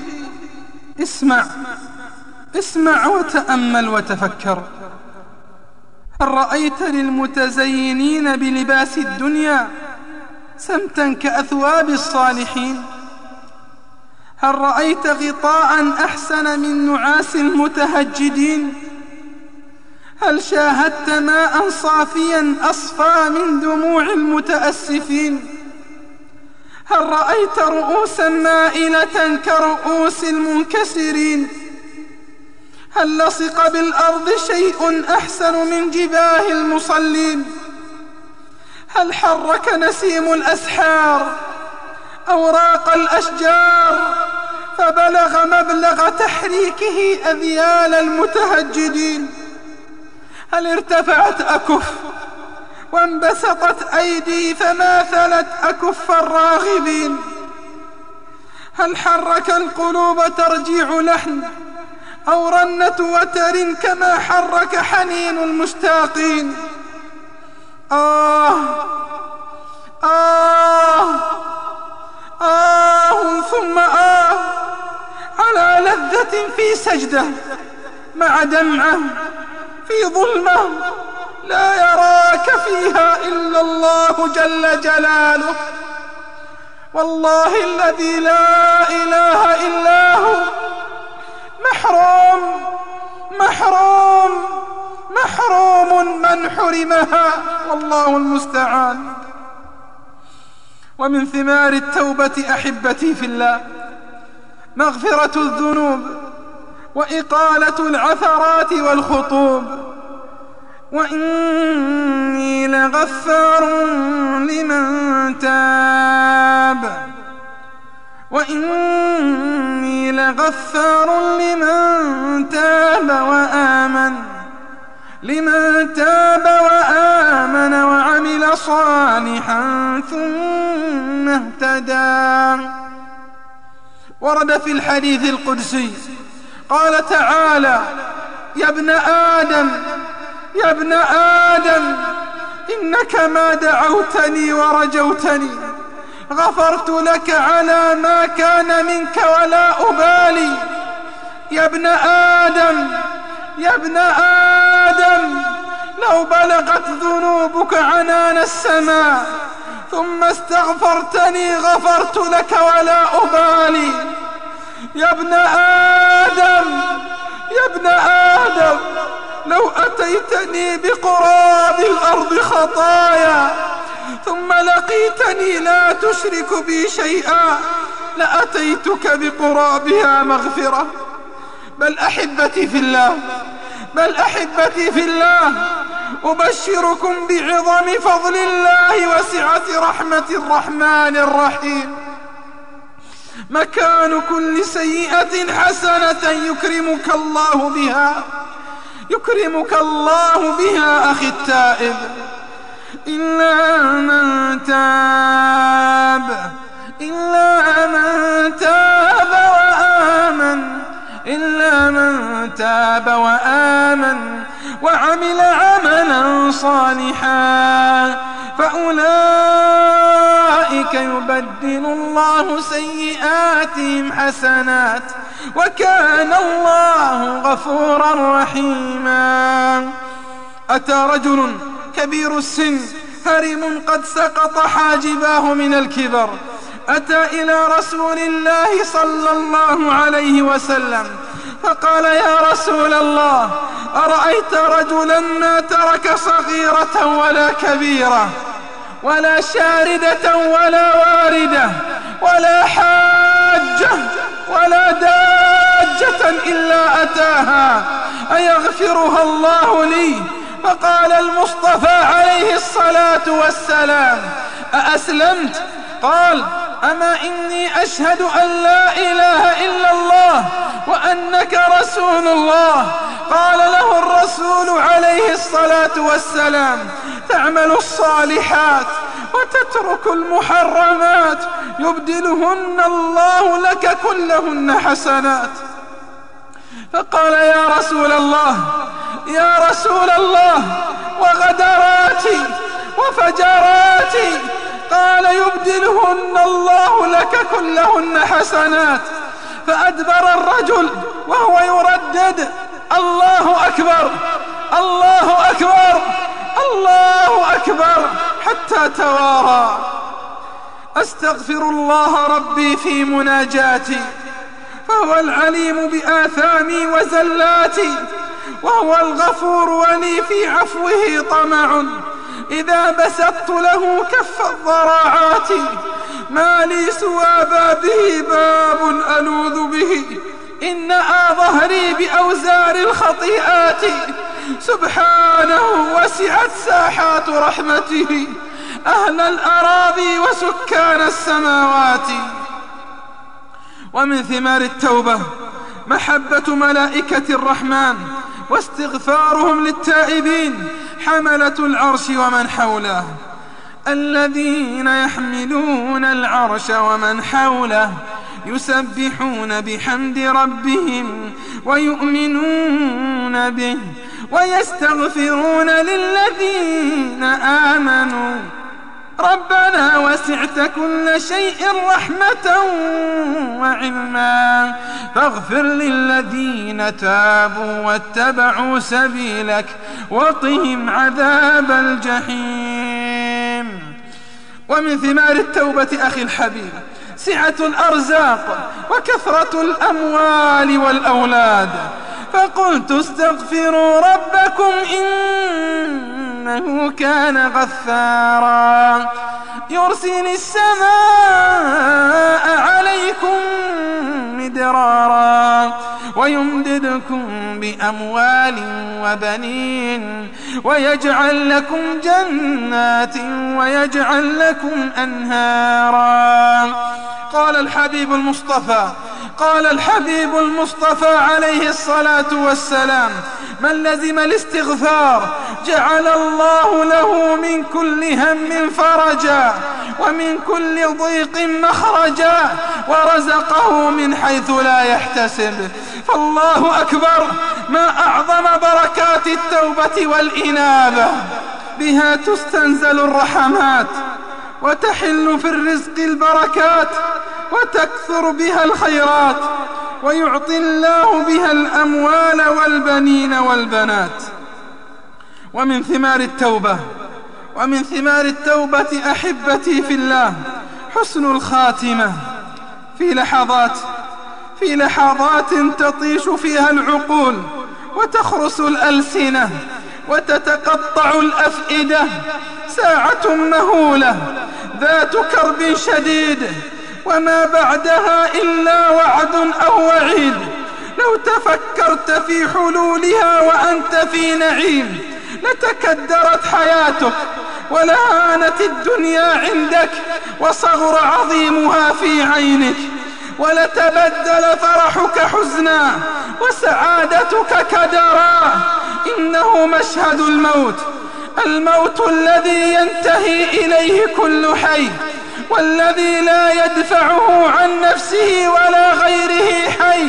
اسمع وتأمل وتفكر. هل رأيت للمتزينين بلباس الدنيا سمتا كأثواب الصالحين؟ هل رأيت غطاء أحسن من نعاس المتهجدين؟ هل شاهدت ماء صافيا أصفى من دموع المتأسفين؟ هل رأيت رؤوسا مائلة كرؤوس المنكسرين؟ هل لصق بالأرض شيء أحسن من جباه المصلين؟ هل حرك نسيم الأسحار أوراق الأشجار فبلغ مبلغ تحريكه أذيال المتهجدين؟ هل ارتفعت أكف وانبسطت أيدي فماثلت أكف الراغبين؟ هل حرك القلوب ترجيع لحن أو رنة وتر كما حرك حنين المشتاقين؟ ثم على لذة في سجدة مع دمعة في ظلمة لا يراك فيها إلا الله جل جلاله. والله الذي لا إله إلا هو محروم من حرمها، والله المستعان. ومن ثمار التوبة أحبتي في الله مغفرة الذنوب وإقالة العثرات والخطوب. وإني لغفار لمن تاب، وإني لغفار لمن تاب وآمن وعمل صالحا ثم اهتدى. ورد في الحديث القدسي قال تعالى: يا ابن آدم إنك ما دعوتني ورجوتني غفرت لك على ما كان منك ولا أبالي. يا ابن آدم لو بلغت ذنوبك عنان السماء ثم استغفرتني غفرت لك ولا أبالي. يا ابن آدم لو أتيتني بقراب الأرض خطايا ثم لقيتني لا تشرك بي شيئا لأتيتك بقرابها مغفرة. بل أحبتي في الله أبشركم بعظم فضل الله وسعة رحمة الرحمن الرحيم. مكان كل سيئة حسنة يكرمك الله بها أخي التائب. إلا من تاب وآمن وعمل عملا صالحا فأولئك يبدل الله سيئاتهم حسنات وكان الله غفورا رحيما. أتى رجل كبير السن هرم قد سقط حاجباه من الكبر، أتى إلى رسول الله صلى الله عليه وسلم فقال: يا رسول الله، أرأيت رجلا ما ترك صغيرة ولا كبيرة ولا شاردة ولا واردة ولا حاجة ولا داجة إلا أتاها أيغفرها الله لي؟ فقال المصطفى عليه الصلاة والسلام: أأسلمت؟ قال: أما إني أشهد أن لا إله إلا الله وأنك رسول الله. قال له الرسول عليه الصلاة والسلام: تعمل الصالحات وتترك المحرمات يبدلهن الله لك كلهن حسنات. فقال: يا رسول الله وغدراتي وفجراتي؟ قال: يبدلهن الله لك كلهن حسنات. فأدبر الرجل وهو يردد: الله أكبر الله أكبر الله أكبر، حتى توارى. أستغفر الله ربي في مناجاتي، فهو العليم بآثامي وزلاتي، وهو الغفور ولي في عفوه طمع. إذا بسطت له كف الضراعات ما لي سوى بابه باب ألوذ به. إنها ظهري بأوزار الخطيئات، سبحانه وسعت ساحات رحمته أهل الأراضي وسكان السماوات. ومن ثمار التوبة محبة ملائكة الرحمن واستغفارهم للتائبين حملة العرش ومن حوله، الذين يحملون العرش ومن حوله يسبحون بحمد ربهم ويؤمنون به ويستغفرون للذين آمنوا ربنا وسعت كل شيء رحمة وعلما فاغفر للذين تابوا واتبعوا سبيلك وقهم عذاب الجحيم. ومن ثمار التوبة أخي الحبيب سعة الأرزاق وكثرة الأموال والأولاد. فقلت: استغفروا ربكم إنه كان غفارا يرسل السماء عليكم مدرارا ويمددكم بأموال وبنين ويجعل لكم جنات ويجعل لكم أنهارا. قال الحبيب المصطفى عليه الصلاة والسلام: من لزم الاستغفار جعل الله له من كل هم فرجا ومن كل ضيق مخرجا ورزقه من حيث لا يحتسب. فالله أكبر، ما أعظم بركات التوبة والإنابة. بها تستنزل الرحمات، وتحل في الرزق البركات، وتكثر بها الخيرات، ويعطي الله بها الأموال والبنين والبنات. ومن ثمار التوبة أحبتي في الله حسن الخاتمة، في لحظات تطيش فيها العقول وتخرس الألسنة وتتقطع الأفئدة، ساعة مهولة ذات كرب شديد وما بعدها إلا وعد أو وعيد. لو تفكرت في حلولها وأنت في نعيم لتكدرت حياتك ولهانت الدنيا عندك وصغر عظيمها في عينك، ولتبدل فرحك حزنا وسعادتك كدرا. إنه مشهد الموت الذي ينتهي إليه كل حي، والذي لا يدفعه عن نفسه ولا غيره حي.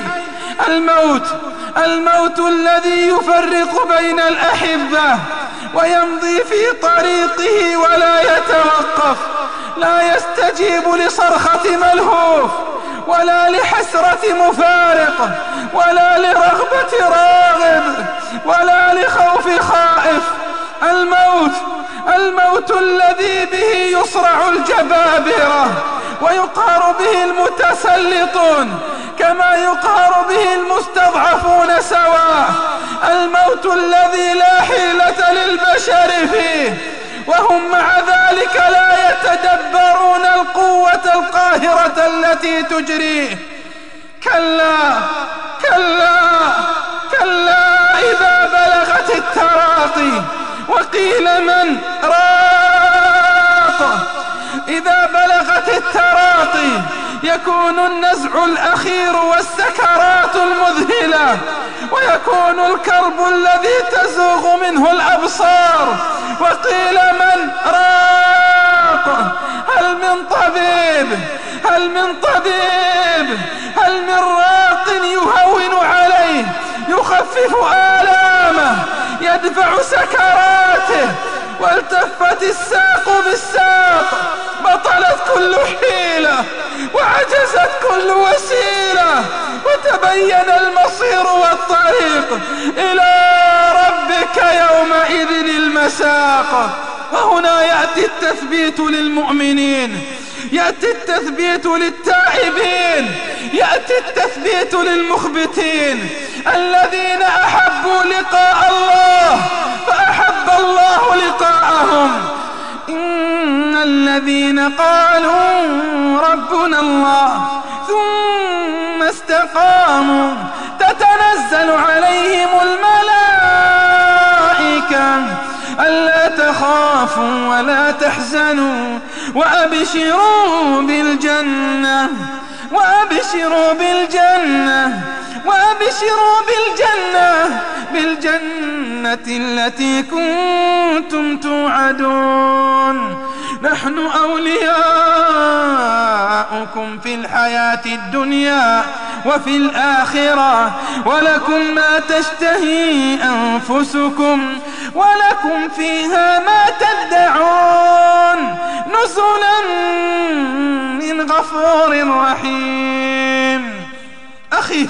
الموت الذي يفرق بين الأحبة ويمضي في طريقه ولا يتوقف، لا يستجيب لصرخة ملهوف ولا لحسرة مفارق ولا لرغبة راغب ولا لخوف خائف. الموت الذي به يصرع الجبابرة ويقهر به المتسلطون كما يقهر به المستضعفون سواء. الموت الذي لا حيلة للبشر فيه، وهم مع ذلك لا يتدبرون القوة القاهرة التي تجريه. كلا إذا بلغت التراقي وقيل من راق. إذا بلغت التراقي يكون النزع الأخير والسكرات المذهلة، ويكون الكرب الذي تزوغ منه الأبصار. وقيل من راق. هل من راق يهون عليه، يخفف آلامه، يدفع سكراته؟ والتفت الساق بالساق، بطلت كل حيلة وعجزت كل وسيلة، وتبين المصير والطريق إلى ربك يومئذ المساق. وهنا يأتي التثبيت للمؤمنين، يأتي التثبيت للتائبين، يأتي التثبيت للمخبتين الذين أحبوا لقاء الله فأحب الله لقاءهم. إن الذين قالوا ربنا الله ثم استقاموا تتنزل عليهم الملائكة ألا تخافوا ولا تحزنوا وأبشروا بالجنة التي كنتم توعدون. نحن أولياؤكم في الحياة الدنيا وفي الآخرة، ولكم ما تشتهي أنفسكم ولكم فيها ما تدعون، نزلا من غفور رحيم. أخي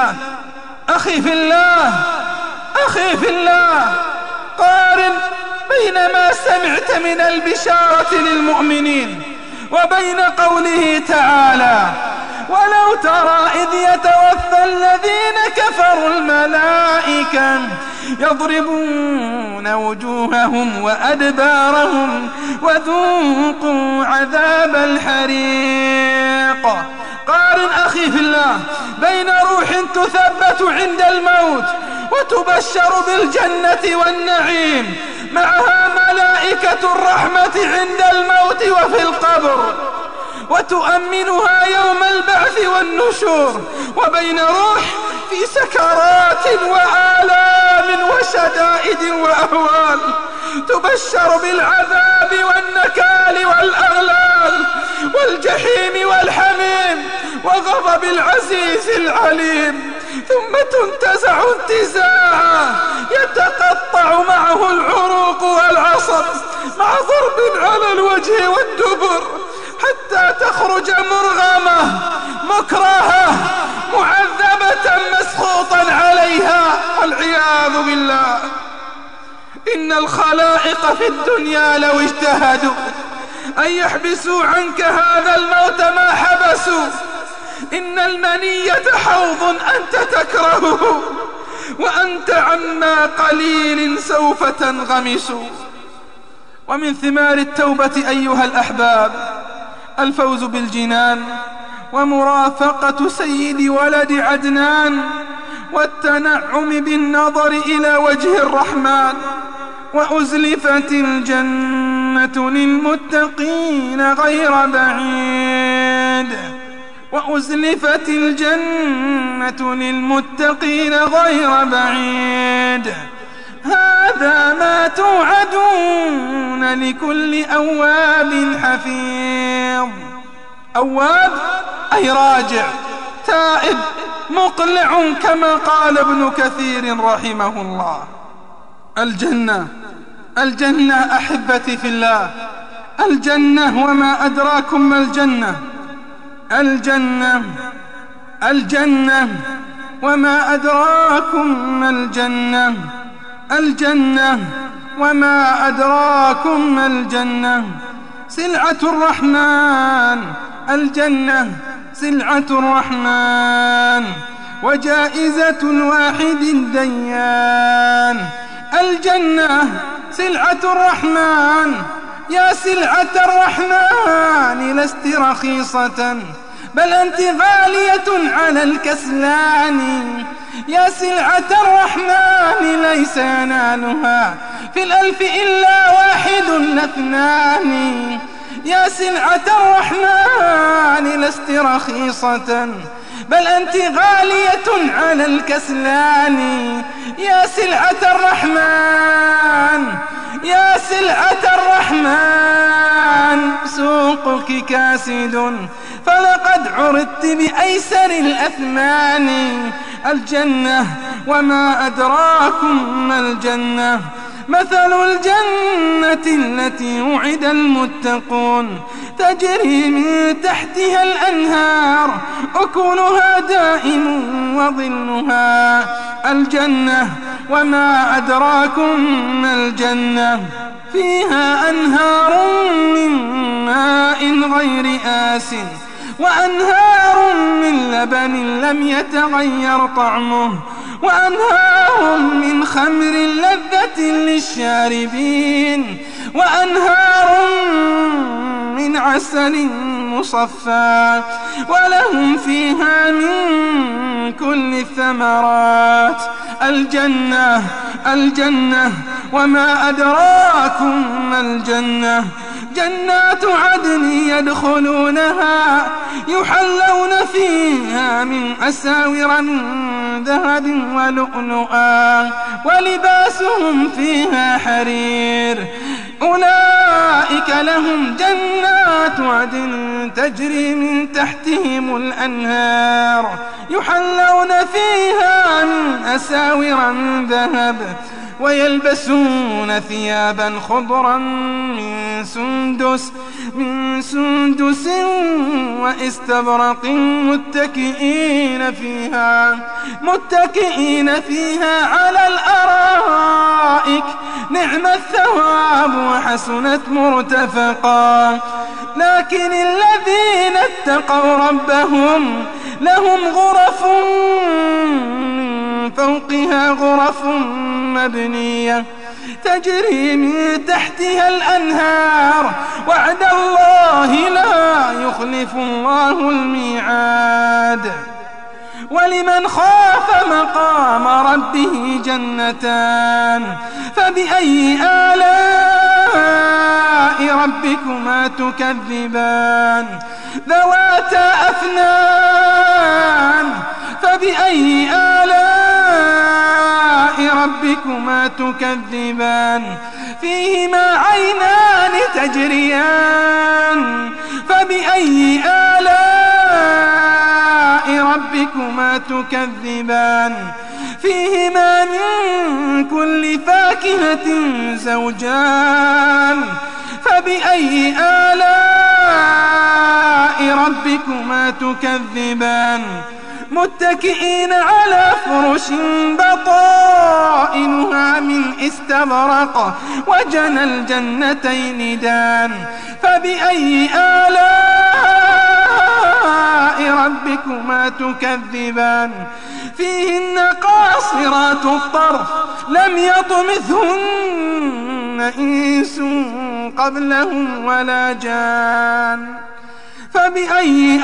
في الله، قارن بين ما سمعت من البشارة للمؤمنين وبين قوله تعالى: ولو ترى إذ يتوفى الذين كفروا الملائكة يضربون وجوههم وأدبارهم وذوقوا عذاب الحريق. قارن أخي في الله بين روح تثبت عند الموت وتبشر بالجنة والنعيم معها ملائكة الرحمة عند الموت وفي القبر وتؤمنها يوم البعث والنشور، وبين روح في سكرات وآلام وشدائد وأهوال تبشر بالعذاب والنكال والأغلال والجحيم والحميم وغضب العزيز العليم. ثم تنتزع انتزاعا يتقطع معه العروق والعصب مع ضرب على الوجه والدبر حتى تخرج مرغمة مكرهة معذبة مسخوطا عليها والعياذ بالله. إن الخلائق في الدنيا لو اجتهدوا أن يحبسوا عنك هذا الموت ما حبسوا. إن المنية حوض أنت تكرهه وأنت عما قليل سوف تنغمس. ومن ثمار التوبة أيها الأحباب الفوز بالجنان ومرافقة سيد ولد عدنان والتنعم بالنظر إلى وجه الرحمن. وأزلفت الجنة للمتقين غير بعيد. وأزلفت الجنة للمتقين غير بعيد. هذا ما توعدون لكل أواب حفيظ. أواب أي راجع تائب مقلع كما قال ابن كثير رحمه الله. الجنة أحبتي في الله، الجنة وما أدراكم ما الجنة. الجنة وما أدراكم ما الجنة. الجنة وما أدراكم ما الجنة. سلعة الرحمن. الجنة سلعة الرحمن وجائزة الواحد الديان. الجنة سلعة الرحمن. يا سلعة الرحمن لست رخيصة بل أنت غالية على الكسلان. يا سلعة الرحمن ليس ينالها في الألف إلا واحد لاثنان. يا سلعة الرحمن لست رخيصة بل أنت غالية على الكسلان. يا سلعة الرحمن، يا سلعة الرحمن سوقك كاسد فلقد عرضت بأيسر الأثمان. الجنة وما أدراكم ما الجنة. مثل الجنة التي وعد المتقون تجري من تحتها الأنهار أكلها دائم وظلها. الجنة وما أدراكم ما الجنة. فيها أنهار من ماء غير آسٍ وأنهار من لبن لم يتغير طعمه وأنهار من خمر لذة للشاربين وأنهار من عسل مصفى ولهم فيها من كل الثمرات. الجنة وما أدراكم ما الجنة. جنات عدن يدخلونها يحلون فيها من أساور من ذهب ولؤلؤا ولباسهم فيها حرير. أولئك لهم جنات عدن تجري من تحتهم الأنهار يحلون فيها من أساور من ذهب ويلبسون ثيابا خضرا من سندس واستبرق متكئين فيها على الأرائك نعم الثواب وحسنت مرتفقا. لكن الذين اتقوا ربهم لهم غرف فوقها غرف مبنية تجري من تحتها الأنهار وعد الله لا يخلف الله الميعاد. ولمن خاف مقام ربه جنتان فبأي آلاء ربكما تكذبان ذواتا أفنان فبأي آلاء ربكما تكذبان فيهما عينان تجريان فبأي آلاء ربكما تكذبان فيهما من كل فاكهة زوجان فبأي آلاء ربكما تكذبان متكئين على فرش بطائنها من استبرق وجنى الجنتين دان فبأي آلاء ربكما تكذبان فيهن قاصرات الطرف لم يطمثهن إنس قبلهم ولا جان فبأي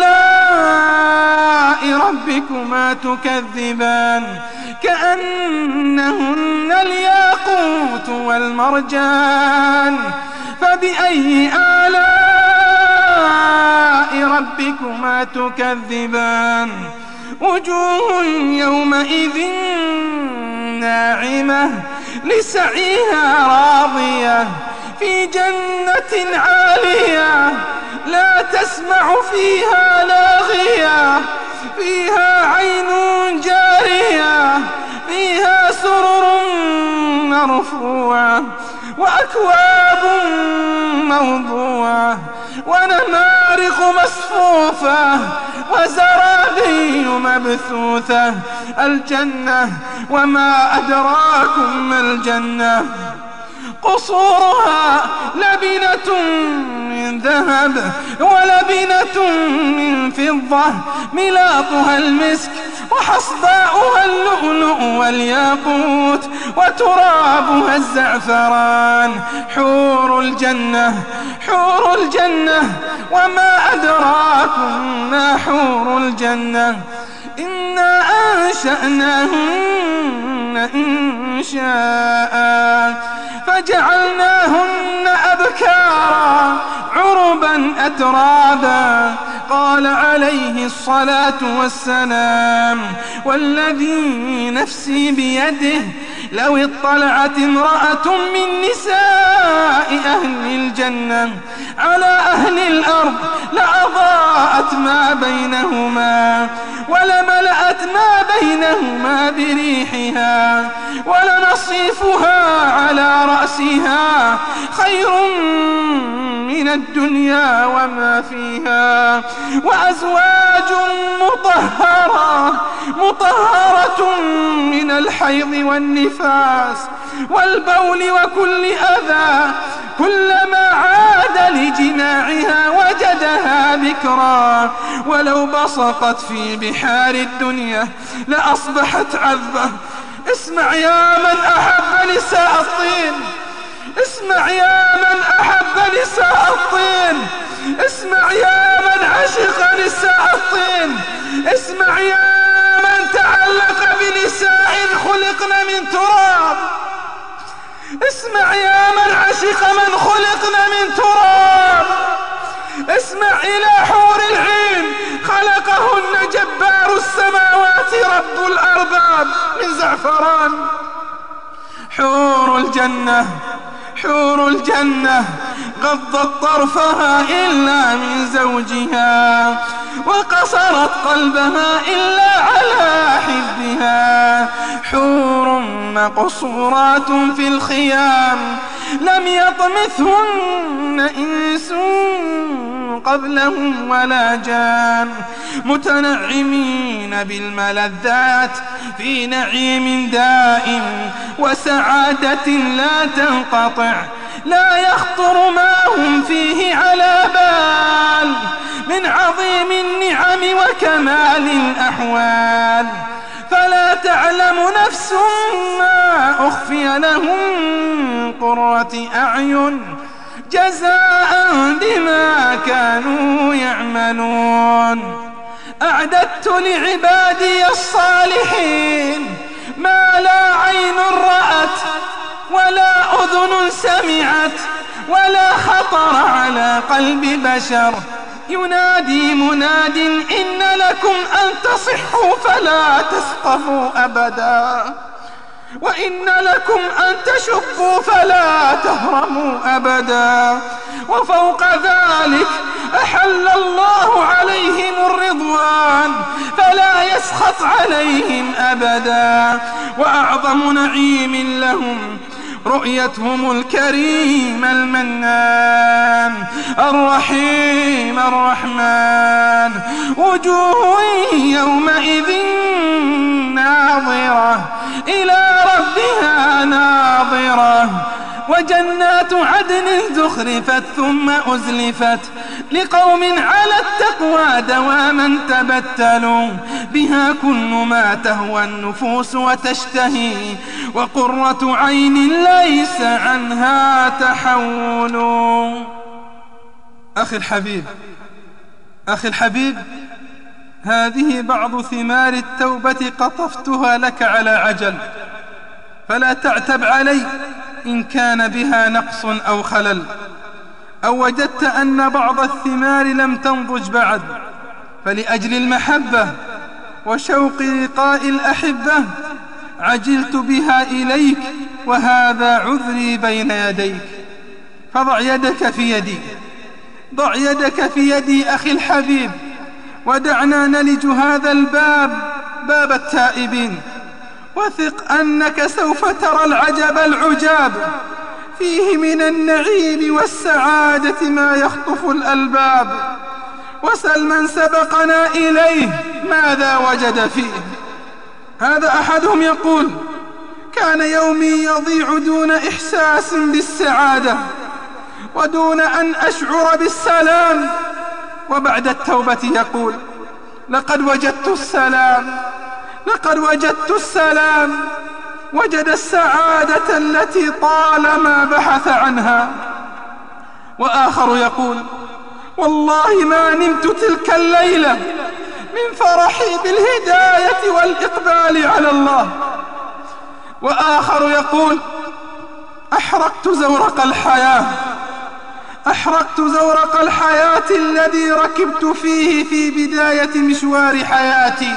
آلاء ربكما تكذبان كأنهن الياقوت والمرجان فبأي آلاء ربكما تكذبان وجوه يومئذ ناعمة لسعيها راضية في جنة عالية لا تسمع فيها لاغية فيها عين جارية فيها سرر مرفوعة وأكواب موضوعة ونمارق مصفوفة وزرابي مبثوثة الجنة وما أدراكم ما الجنة قصورها لبنة من ذهب ولبنة من فضة ملاطها المسك وحصباؤها اللؤلؤ والياقوت وترابها الزعفران حور الجنة وما أدراكم ما حور الجنة إنا أنشأناهن إنشاء فجعلناهن أبكارا عربا أترابا قال عليه الصلاة والسلام والذي نفسي بيده لو اطلعت امرأة من نساء أهل الجنة على أهل الأرض لأضاءت ما بينهما ولملأت ما بينهما بريحها ولنصيفها على رأسها خير من الدنيا وما فيها وأزواج مطهرة من الحيض والنفاس والبول وكل أذى كلما عاد لجماعها وجدها بكرا ولو بصقت في بحار الدنيا لأصبحت عذبة اسمع يا من أحب نساء الطين اسمع يا من أحب نساء الطين اسمع يا من عشق نساء الطين اسمع يا من تعلق بنساء خلقن من تراب اسمع يا من عشق من خلقن من تراب اسمع إلى حور العين خلقهن جبار السماوات رب الأرباب من زعفران حور الجنة غضت طرفها إلا من زوجها وقصرت قلبها إلا على حبها حور مقصورات في الخيام لم يطمثهن إنس قبلهم ولا جان متنعمين بالملذات في نعيم دائم وسعادة لا تنقطع لا يخطر ما هم فيه على بال من عظيم النعم وكمال الأحوال فلا تعلم نفس ما أخفي لهم قرة أعين جزاء بما كانوا يعملون أعددت لعبادي الصالحين ما لا عين رأت ولا أذن سمعت ولا خطر على قلب بشر ينادي مناد إن لكم أن تصحوا فلا تسقموا أبدا وإن لكم أن تشبوا فلا تهرموا أبدا وفوق ذلك أحل الله عليهم الرضوان فلا يسخط أبدا. وأعظم نعيم لهم رؤيتهم الكريم المنان الرحيم الرحمن. وجوه يومئذ ناظرة إلى ربها ناظرة. وجنات عدن زخرفت ثم أزلفت لقوم على التقوى دواما تبتلوا بها كل ما تهوى النفوس وتشتهي وقرة عين ليس عنها تحول. أخي الحبيب هذه بعض ثمار التوبة قطفتها لك على عجل، فلا تعتب علي إن كان بها نقص أو خلل، أو وجدت أن بعض الثمار لم تنضج بعد، فلأجل المحبة وشوق لقاء الأحبة عجلت بها إليك، وهذا عذري بين يديك. فضع يدك في يدي، ضع يدك في يدي أخي الحبيب، ودعنا نلج هذا الباب، باب التائبين، وثق أنك سوف ترى العجب العجاب فيه من النعيم والسعادة ما يخطف الألباب. وسل من سبقنا إليه ماذا وجد فيه. هذا أحدهم يقول: كان يومي يضيع دون إحساس بالسعادة ودون أن أشعر بالسلام. وبعد التوبة يقول: لقد وجدت السلام، لقد وجدت السلام. وجد السعادة التي طالما بحث عنها. وآخر يقول: والله ما نمت تلك الليلة من فرحي بالهداية والإقبال على الله. وآخر يقول: أحرقت زورق الحياة، أحرقت زورق الحياة الذي ركبت فيه في بداية مشوار حياتي،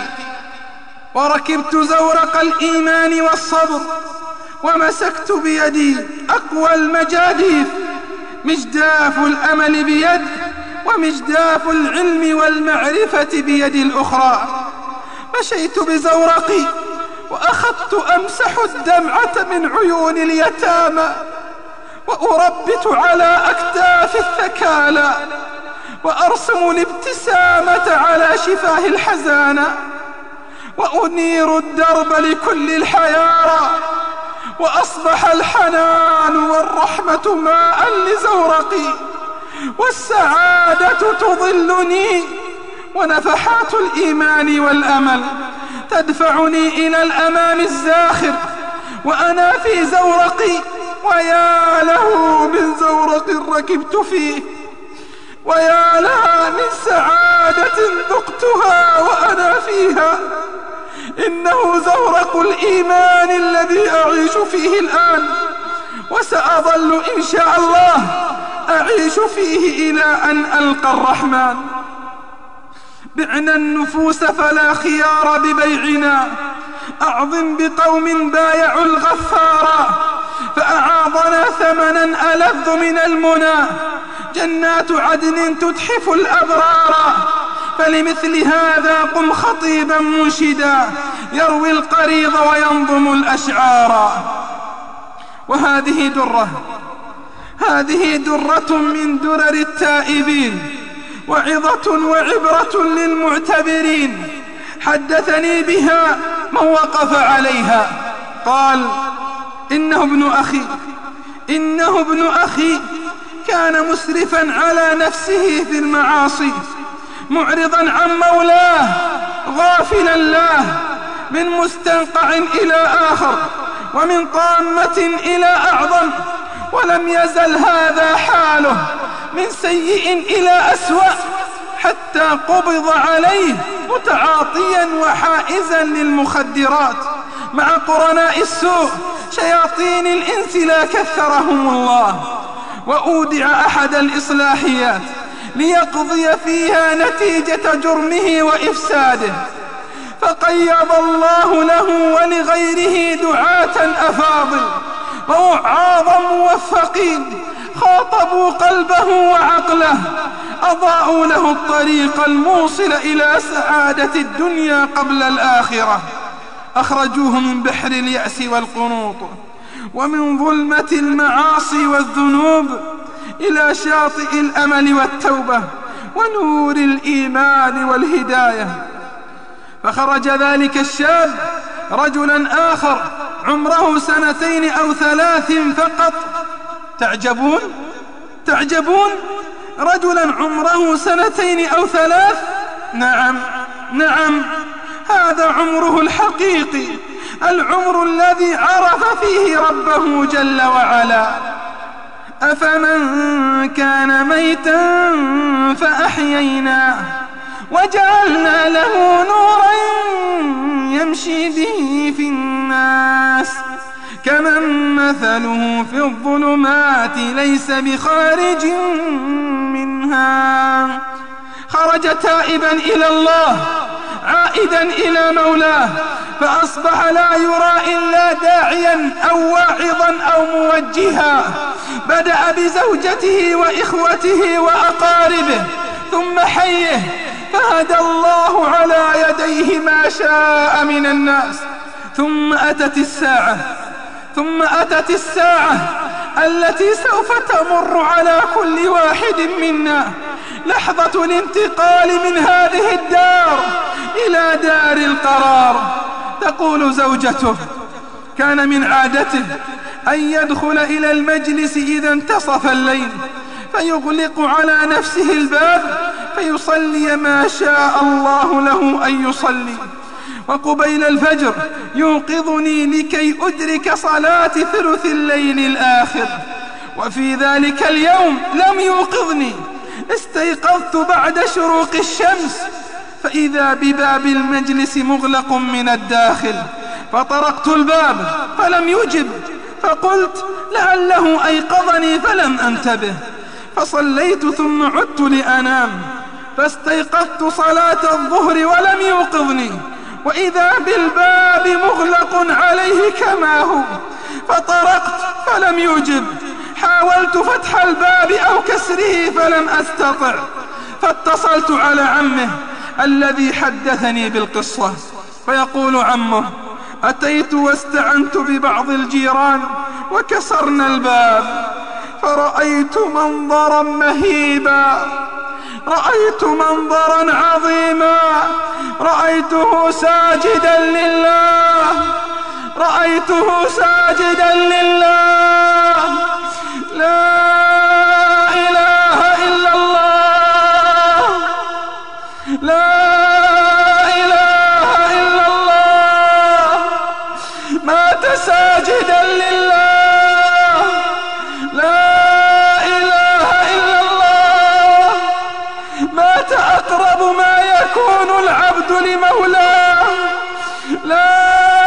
وركبت زورق الإيمان والصبر، ومسكت بيدي أقوى المجاديف، مجداف الأمل بيد، ومجداف العلم والمعرفة بيد الأخرى. مشيت بزورقي وأخذت أمسح الدمعة من عيون اليتامى، وأربت على أكتاف الثكالى، وأرسم الابتسامة على شفاه الحزانة، وأنير الدرب لكل الحيارى. وأصبح الحنان والرحمة ماء لزورقي، والسعادة تظلني، ونفحات الإيمان والأمل تدفعني إلى الأمام الزاخر، وأنا في زورقي، ويا له من زورق ركبت فيه، ويا لها من سعادة ذقتها وأنا فيها. إنه زورق الإيمان الذي أعيش فيه الآن، وسأظل إن شاء الله أعيش فيه إلى أن ألقى الرحمن. بعنا النفوس فلا خيار ببيعنا، أعظم بقوم بايعوا الغفار، فأعاضنا ثمنا ألذ من المنى، جنات عدن تتحف الأبرار. فلمثل هذا قم خطيبا منشدا، يروي القريض وينظم الأشعار. وهذه درة، هذه درة من درر التائبين، وعظة وعبرة للمعتبرين. حدثني بها من وقف عليها، قال: إنه ابن أخي كان مسرفا على نفسه في المعاصي، معرضا عن مولاه، غافلا له، من مستنقع إلى آخر، ومن طامة إلى أعظم، ولم يزل هذا حاله من سيء إلى أسوأ، حتى قبض عليه متعاطيا وحائزا للمخدرات مع قرناء السوء شياطين الإنس لا كثرهم الله. وأودع أحد الإصلاحيات ليقضي فيها نتيجة جرمه وإفساده، فقيض الله له ولغيره دعاة أفاضل ووعاظا موفقين، خاطبوا قلبه وعقله، أضاءوا له الطريق الموصل إلى سعادة الدنيا قبل الآخرة. أخرجوه من بحر اليأس والقنوط ومن ظلمة المعاصي والذنوب إلى شاطئ الأمل والتوبة ونور الإيمان والهداية. فخرج ذلك الشاب رجلا آخر عمره 2 أو 3 فقط. تعجبون؟ رجلا عمره 2 أو 3؟ نعم، هذا عمره الحقيقي، العمر الذي عرف فيه ربه جل وعلا. أفمن كان ميتا فأحييناه وجعلنا له نورا يمشي به في الناس كمن مثله في الظلمات ليس بخارج منها. خرج تائبا إلى الله عائدا إلى مولاه، فأصبح لا يرى إلا داعيا أو واعظا أو موجها. بدأ بزوجته وإخوته وأقاربه ثم حيه، فهدى الله على يديه ما شاء من الناس. ثم أتت الساعة التي سوف تمر على كل واحد منا، لحظة الانتقال من هذه الدار إلى دار القرار. تقول زوجته: كان من عادته أن يدخل إلى المجلس إذا انتصف الليل فيغلق على نفسه الباب فيصلي ما شاء الله له أن يصلي، وقبيل الفجر يوقظني لكي أدرك صلاة ثلث الليل الآخر. وفي ذلك اليوم لم يوقظني، استيقظت بعد شروق الشمس فإذا بباب المجلس مغلق من الداخل، فطرقت الباب فلم يجب، فقلت لعله أيقظني فلم أنتبه، فصليت ثم عدت لأنام، فاستيقظت صلاة الظهر ولم يوقظني، وإذا بالباب مغلق عليه كما هو، فطرقت فلم يجب، حاولت فتح الباب أو كسره فلم أستطع، فاتصلت على عمه الذي حدثني بالقصة، فيقول عمه: أتيت واستعنت ببعض الجيران وكسرنا الباب، فرأيت منظرا مهيبا، رأيت منظرا عظيما، رأيته ساجدا لله، رأيته ساجدا لله، لا إله إلا الله، لا إله إلا الله، مات ساجدا لله، لا إله إلا الله، مات أقرب ما يكون العبد لمولاه، لا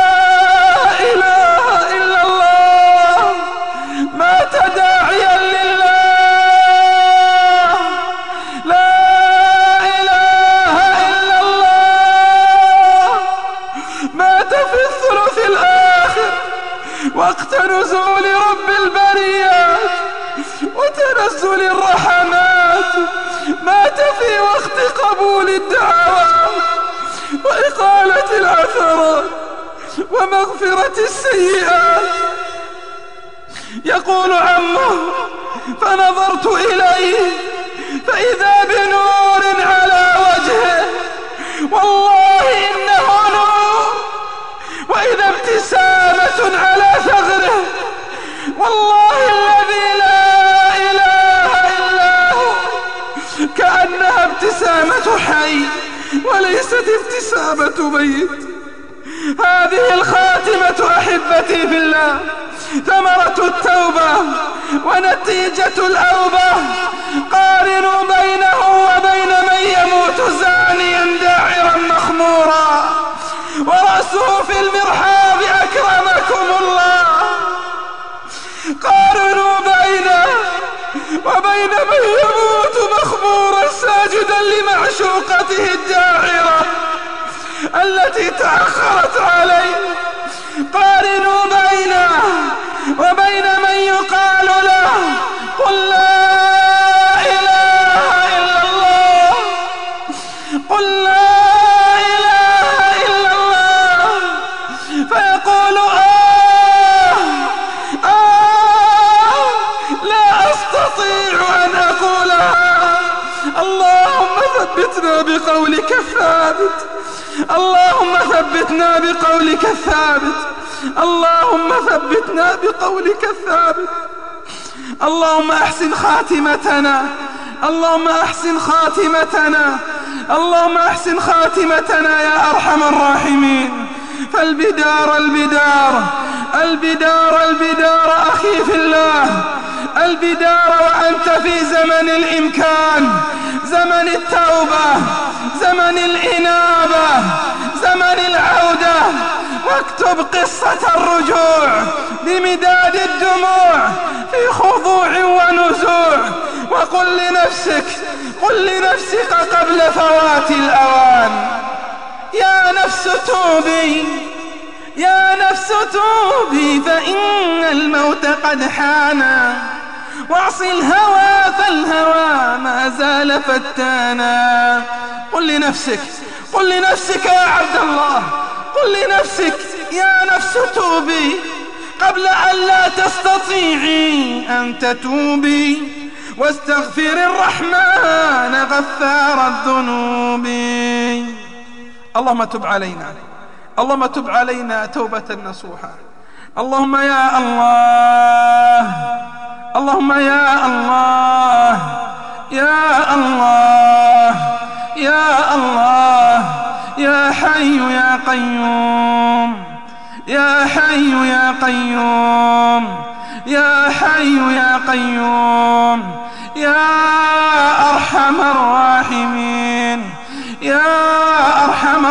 إله إلا الله، مات داعيا لله، لا إله إلا الله، مات في الثلث الآخر وقت نزول رب البريات وتنزل الرحمات، مات في وقت قبول الدعوات وإقالة العثرات ومغفرة السيئات. يقول عمه: فنظرت إليه فإذا بنور على وجهه، والله إنه نور، وإذا ابتسامة على ثغره، والله الذي لا إله إلا هو، كأنها ابتسامة حي وليست ابتسامة ميت. هذه الخاتمة أحبتي في الله ثمرة التوبة ونتيجة الأوبة. قارنوا بينه وبين من يموت زانيا داعرا مخمورا ورأسه في المرحاض أكرمكم الله. قارنوا بينه وبين من يموت مخمورا ساجدا لمعشوقته الداعرة التي تأخرت عليه. قارنوا بينه وبين من يقال له: قل لا إله إلا الله، قل لا إله إلا الله، ثبتنا بقولك الثابت، اللهم ثبتنا بقولك الثابت، اللهم ثبتنا بقولك الثابت. اللهم أحسن خاتمتنا، اللهم أحسن خاتمتنا، اللهم أحسن خاتمتنا يا أرحم الراحمين. فالبدار البدار البدار البدار أخي في الله، البدار وأنت في زمن الإمكان، زمن التوبة، زمن الإنابة، زمن العودة، واكتب قصة الرجوع بمداد الدموع في خضوع ونزوع، وقل لنفسك، قل لنفسك قبل فوات الأوان: يا نفس توبي، يا نفس توبي، فإن الموت قد حانا، واعصي الهوى فالهوى ما زال فتانا. قل لنفسك، قل لنفسك يا عبد الله، قل لنفسك يا نفس توبي قبل أن لا تستطيعي أن تتوبي، واستغفر الرحمن غفار الذنوب. اللهم تب علينا، اللهم تب علينا توبة نصوحة. اللهم يا الله، اللهم يا الله، يا الله، يا الله، يا حي يا قيوم، يا حي يا قيوم، يا حي يا قيوم، يا أرحم الراحمين، يا أرحم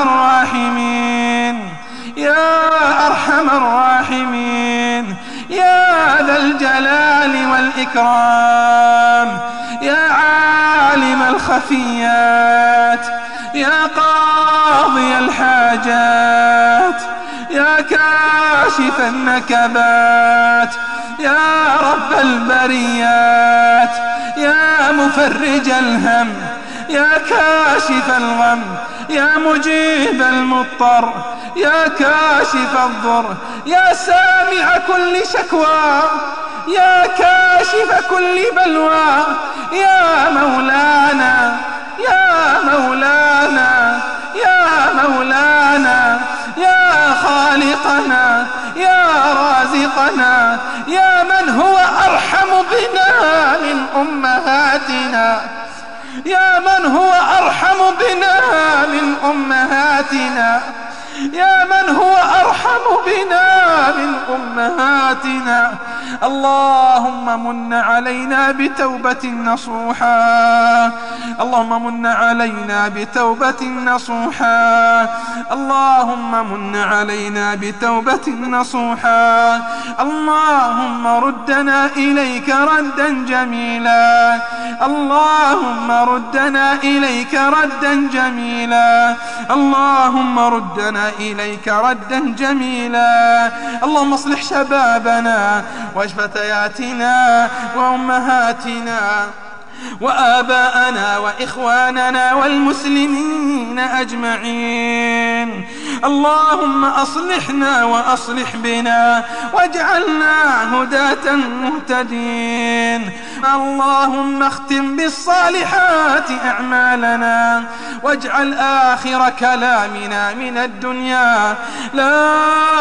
الراحمين، يا أرحم الراحمين، يا ذا الجلال والإكرام، يا عالم الخفيات، يا قاضي الحاجات، يا كاشف النكبات، يا رب البريات، يا مفرج الهم، يا كاشف الغم، يا مجيب المضطر، يا كاشف الضر، يا سامع كل شكوى، يا كاشف كل بلوى، يا مولانا، يا مولانا، يا مولانا، يا خالقنا، يا رازقنا، يا من هو أرحم بنا من أمهاتنا، يا من هو أرحم بنا من أمهاتنا، يا من هو أرحم بنا من أمهاتنا. اللهم من علينا بتوبة نصوحا، اللهم من علينا بتوبة نصوحا، اللهم من علينا بتوبة نصوحا. اللهم ردنا إليك ردا جميلا، اللهم ردنا إليك ردا جميلا، اللهم ردنا إليك ردا جميلا. اللهم اصلح شبابنا وفتياتنا وأمهاتنا وآباءنا وإخواننا والمسلمين أجمعين. اللهم أصلحنا وأصلح بنا واجعلنا هداة مهتدين. اللهم اختم بالصالحات أعمالنا واجعل آخر كلامنا من الدنيا لا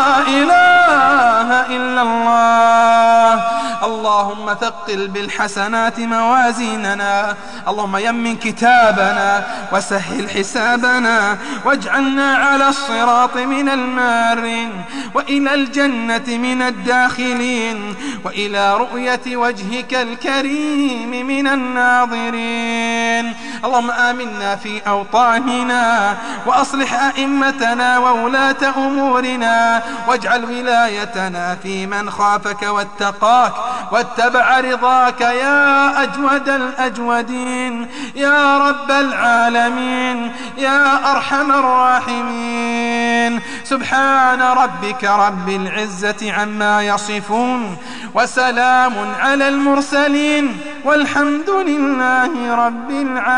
إله إلا الله. اللهم ثقل بالحسنات موازيننا، اللهم يمن كتابنا وسهل حسابنا واجعلنا على الصراط من المارين وإلى الجنة من الداخلين وإلى رؤية وجهك الكريم من الناظرين. اللهم آمنا في أوطاننا وأصلح أئمتنا وولاة أمورنا واجعل ولايتنا في من خافك واتقاك واتبع رضاك يا أجود الأجودين يا رب العالمين يا أرحم الراحمين. سبحان ربك رب العزة عما يصفون وسلام على المرسلين والحمد لله رب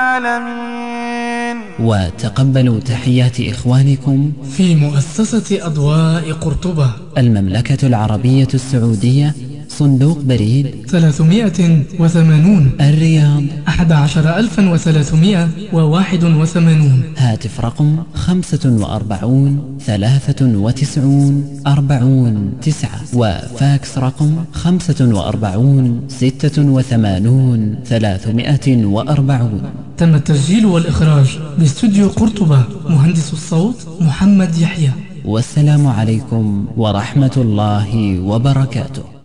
العالمين. وتقبلوا تحيات إخوانكم في مؤسسة أضواء قرطبة المملكة العربية السعودية صندوق بريد 380 الرياض 11381. هاتف رقم 45 93 40 9 وفاكس رقم 45 86 340. تم التسجيل والإخراج باستوديو قرطبة. مهندس الصوت محمد يحيى. والسلام عليكم ورحمة الله وبركاته.